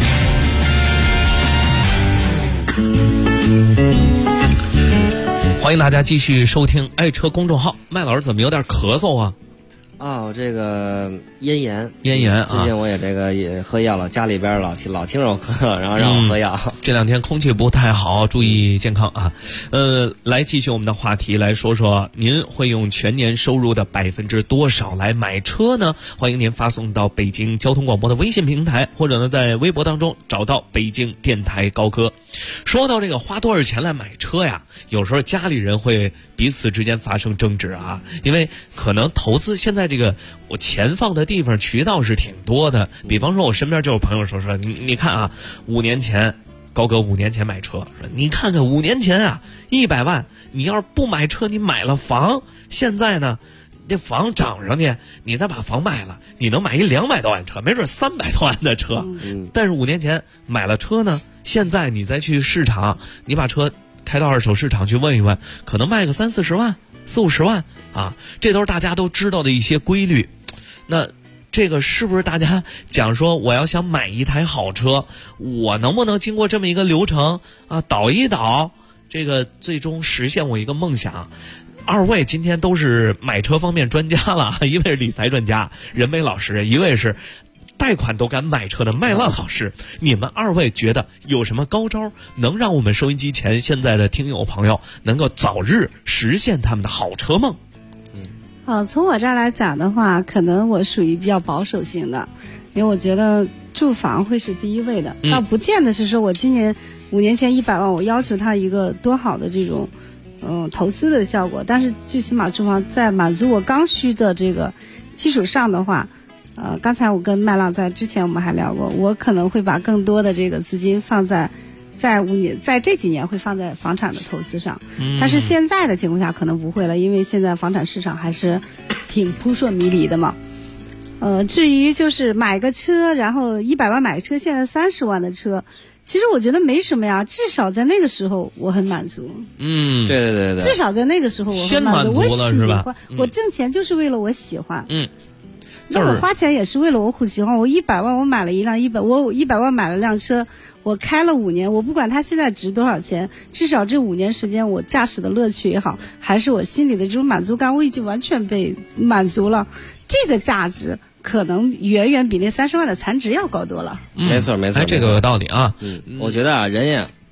欢迎大家继续收听爱车公众号。麦老师怎么有点咳嗽啊？ 哦，这个咽炎啊！ 最近我也这个也喝药了，家里边老听着我咳，然后让我喝药。 这两天空气不太好，注意健康啊！来继续我们的话题，来说说您会用全年收入的多少来买车呢？欢迎您发送到北京交通广播的微信平台，或者呢在微博当中找到北京电台高科。说到这个花多少钱来买车呀，有时候家里人会彼此之间发生争执啊，因为可能投资现在这个我钱放的地方渠道是挺多的，比方说我身边就有朋友说你看啊，5年前高哥5年前买车，说你看看5年前啊100万，你要是不买车你买了房，现在呢这房涨上去，你再把房卖了，你能买一200多万车，没准300多万的车。但是5年前买了车呢，现在你再去市场，你把车开到二手市场去问一问，可能卖个30-40万、40-50万啊，这都是大家都知道的一些规律。那这个是不是大家讲说，我要想买一台好车，我能不能经过这么一个流程啊，倒一倒，这个最终实现我一个梦想？二位今天都是买车方面专家了，一位是理财专家任梅老师，一位是贷款都敢买车的麦浪老师。你们二位觉得有什么高招能让我们收音机前现在的听友朋友能够早日实现他们的好车梦？ 从我这儿来讲的话，可能我属于比较保守型的，因为我觉得住房会是第一位的，倒不见得是说我今年5年前100万，我要求他一个多好的这种投资的效果，但是最起码住房在满足我刚需的这个基础上的话，刚才我跟麦浪在之前我们还聊过，我可能会把更多的这个资金放在这几年会放在房产的投资上，但是现在的情况下可能不会了，因为现在房产市场还是挺扑朔迷离的嘛。至于就是买个车，然后100万买个车，现在30万的车，其实我觉得没什么呀，至少在那个时候我很满足。 对， 至少在那个时候我很满足， 先满足了是吧？ 我挣钱就是为了我喜欢。那我花钱也是为了我喜欢。我100万我买了一辆我100万买了辆车，我开了5年，我不管它现在值多少钱，至少这5年时间我驾驶的乐趣也好，还是我心里的这种满足感，我已经完全被满足了。这个价值可能远远比那30万的残值要高多了。 没错， 这个有道理啊。 我觉得啊，人呀不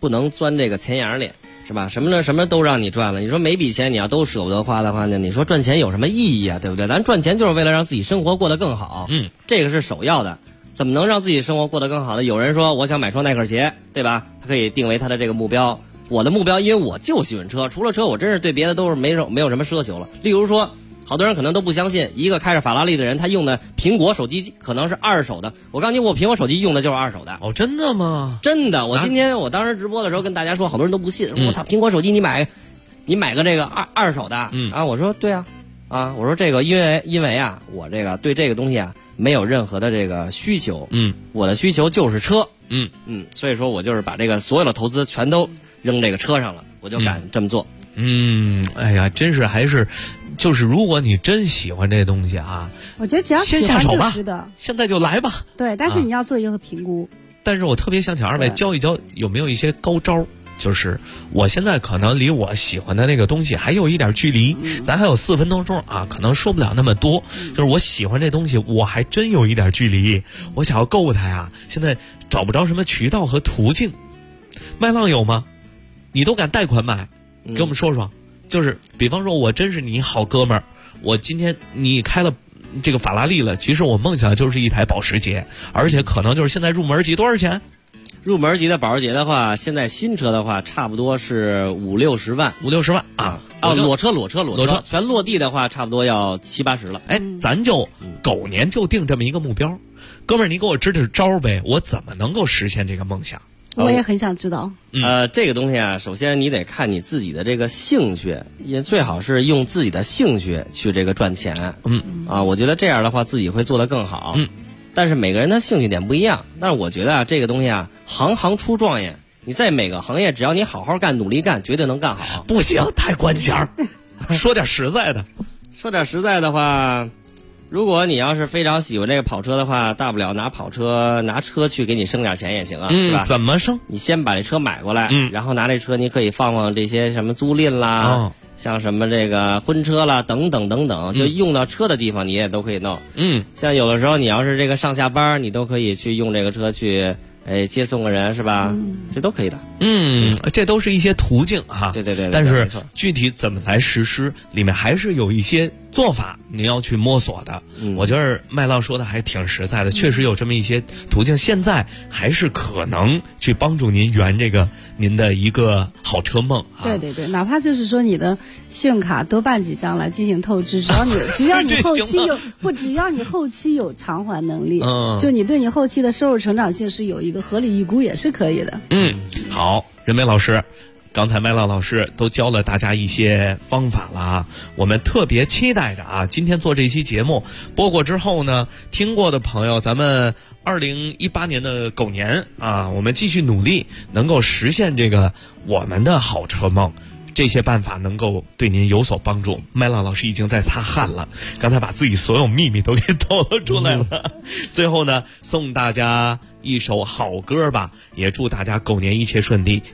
不能钻这个钱眼里，是吧？什么都让你赚了，你说每笔钱你要都舍不得花的话呢，你说赚钱有什么意义啊？对不对？咱赚钱就是为了让自己生活过得更好，这个是首要的。怎么能让自己生活过得更好呢？有人说我想买双耐克鞋，对吧？他可以定为他的这个目标。我的目标，因为我就喜欢车，除了车我真是对别的都是没有什么奢求了。例如说，好多人可能都不相信，一个开着法拉利的人，他用的苹果手机可能是二手的。我告诉你，我苹果手机用的就是二手的。 哦，真的吗？ 真的。我当时直播的时候跟大家说，好多人都不信。我操，苹果手机你买个这个二手的？啊，我说对啊，我说这个因为啊，我这个对这个东西啊没有任何的这个需求。我的需求就是车。所以说我就是把这个所有的投资全都扔这个车上了，我就敢这么做。 哎呀，真是还是，就是如果你真喜欢这东西啊， 我觉得只要先下手吧， 值得， 现在就来吧。 对，但是你要做一个评估。 但是我特别想请二位教一教，有没有一些高招？就是我现在可能离我喜欢的那个东西还有一点距离，咱还有4分多钟啊，可能说不了那么多。就是我喜欢这东西，我还真有一点距离，我想要购它呀，现在找不着什么渠道和途径。麦浪有吗？你都敢贷款买？给我们说说。就是比方说我真是你好哥们儿，我今天你开了这个法拉利了，其实我梦想就是一台保时捷，而且可能就是现在入门级多少钱？ 入门级的保时捷的话，现在新车的话差不多是50-60万 ，50-60万啊！ 裸车全落地的话，差不多要70-80了。 哎，咱就狗年就定这么一个目标，哥们儿，你给我支支招呗，我怎么能够实现这个梦想？ 我也很想知道。 这个东西啊，首先你得看你自己的这个兴趣，也最好是用自己的兴趣去这个赚钱。我觉得这样的话自己会做得更好。但是每个人的兴趣点不一样，但是我觉得啊，这个东西啊，行行出状元。你在每个行业，只要你好好干、努力干，绝对能干好。 不行，太关钱儿。说点实在的。 说点实在的话，如果你要是非常喜欢这个跑车的话，大不了拿车去给你生点钱也行啊，是吧？ 怎么生？ 你先把这车买过来，然后拿这车你可以放这些什么租赁啦。像什么这个婚车啦，等等等等，就用到车的地方你也都可以弄。像有的时候你要是这个上下班，你都可以去用这个车去接送个人，是吧？这都可以的。 这都是一些途径哈。 对。 但是具体怎么来实施，里面还是有一些做法你要去摸索的。我觉得麦浪说的还挺实在的，确实有这么一些途径，现在还是可能去帮助您圆这个您的一个好车梦啊。 对，哪怕就是说你的信用卡多办几张来进行透支，只要你后期有偿还能力，就你对你后期的收入成长性是有一个合理预估也是可以的。 好，任梅老师，刚才麦浪老师都教了大家一些方法了啊，我们特别期待着啊，今天做这期节目播过之后呢，听过的朋友，咱们2018年的狗年啊，我们继续努力，能够实现这个我们的好车梦。这些办法能够对您有所帮助。麦浪老师已经在擦汗了，刚才把自己所有秘密都给透露出来了。最后呢，送大家一首好歌吧，也祝大家狗年一切顺利，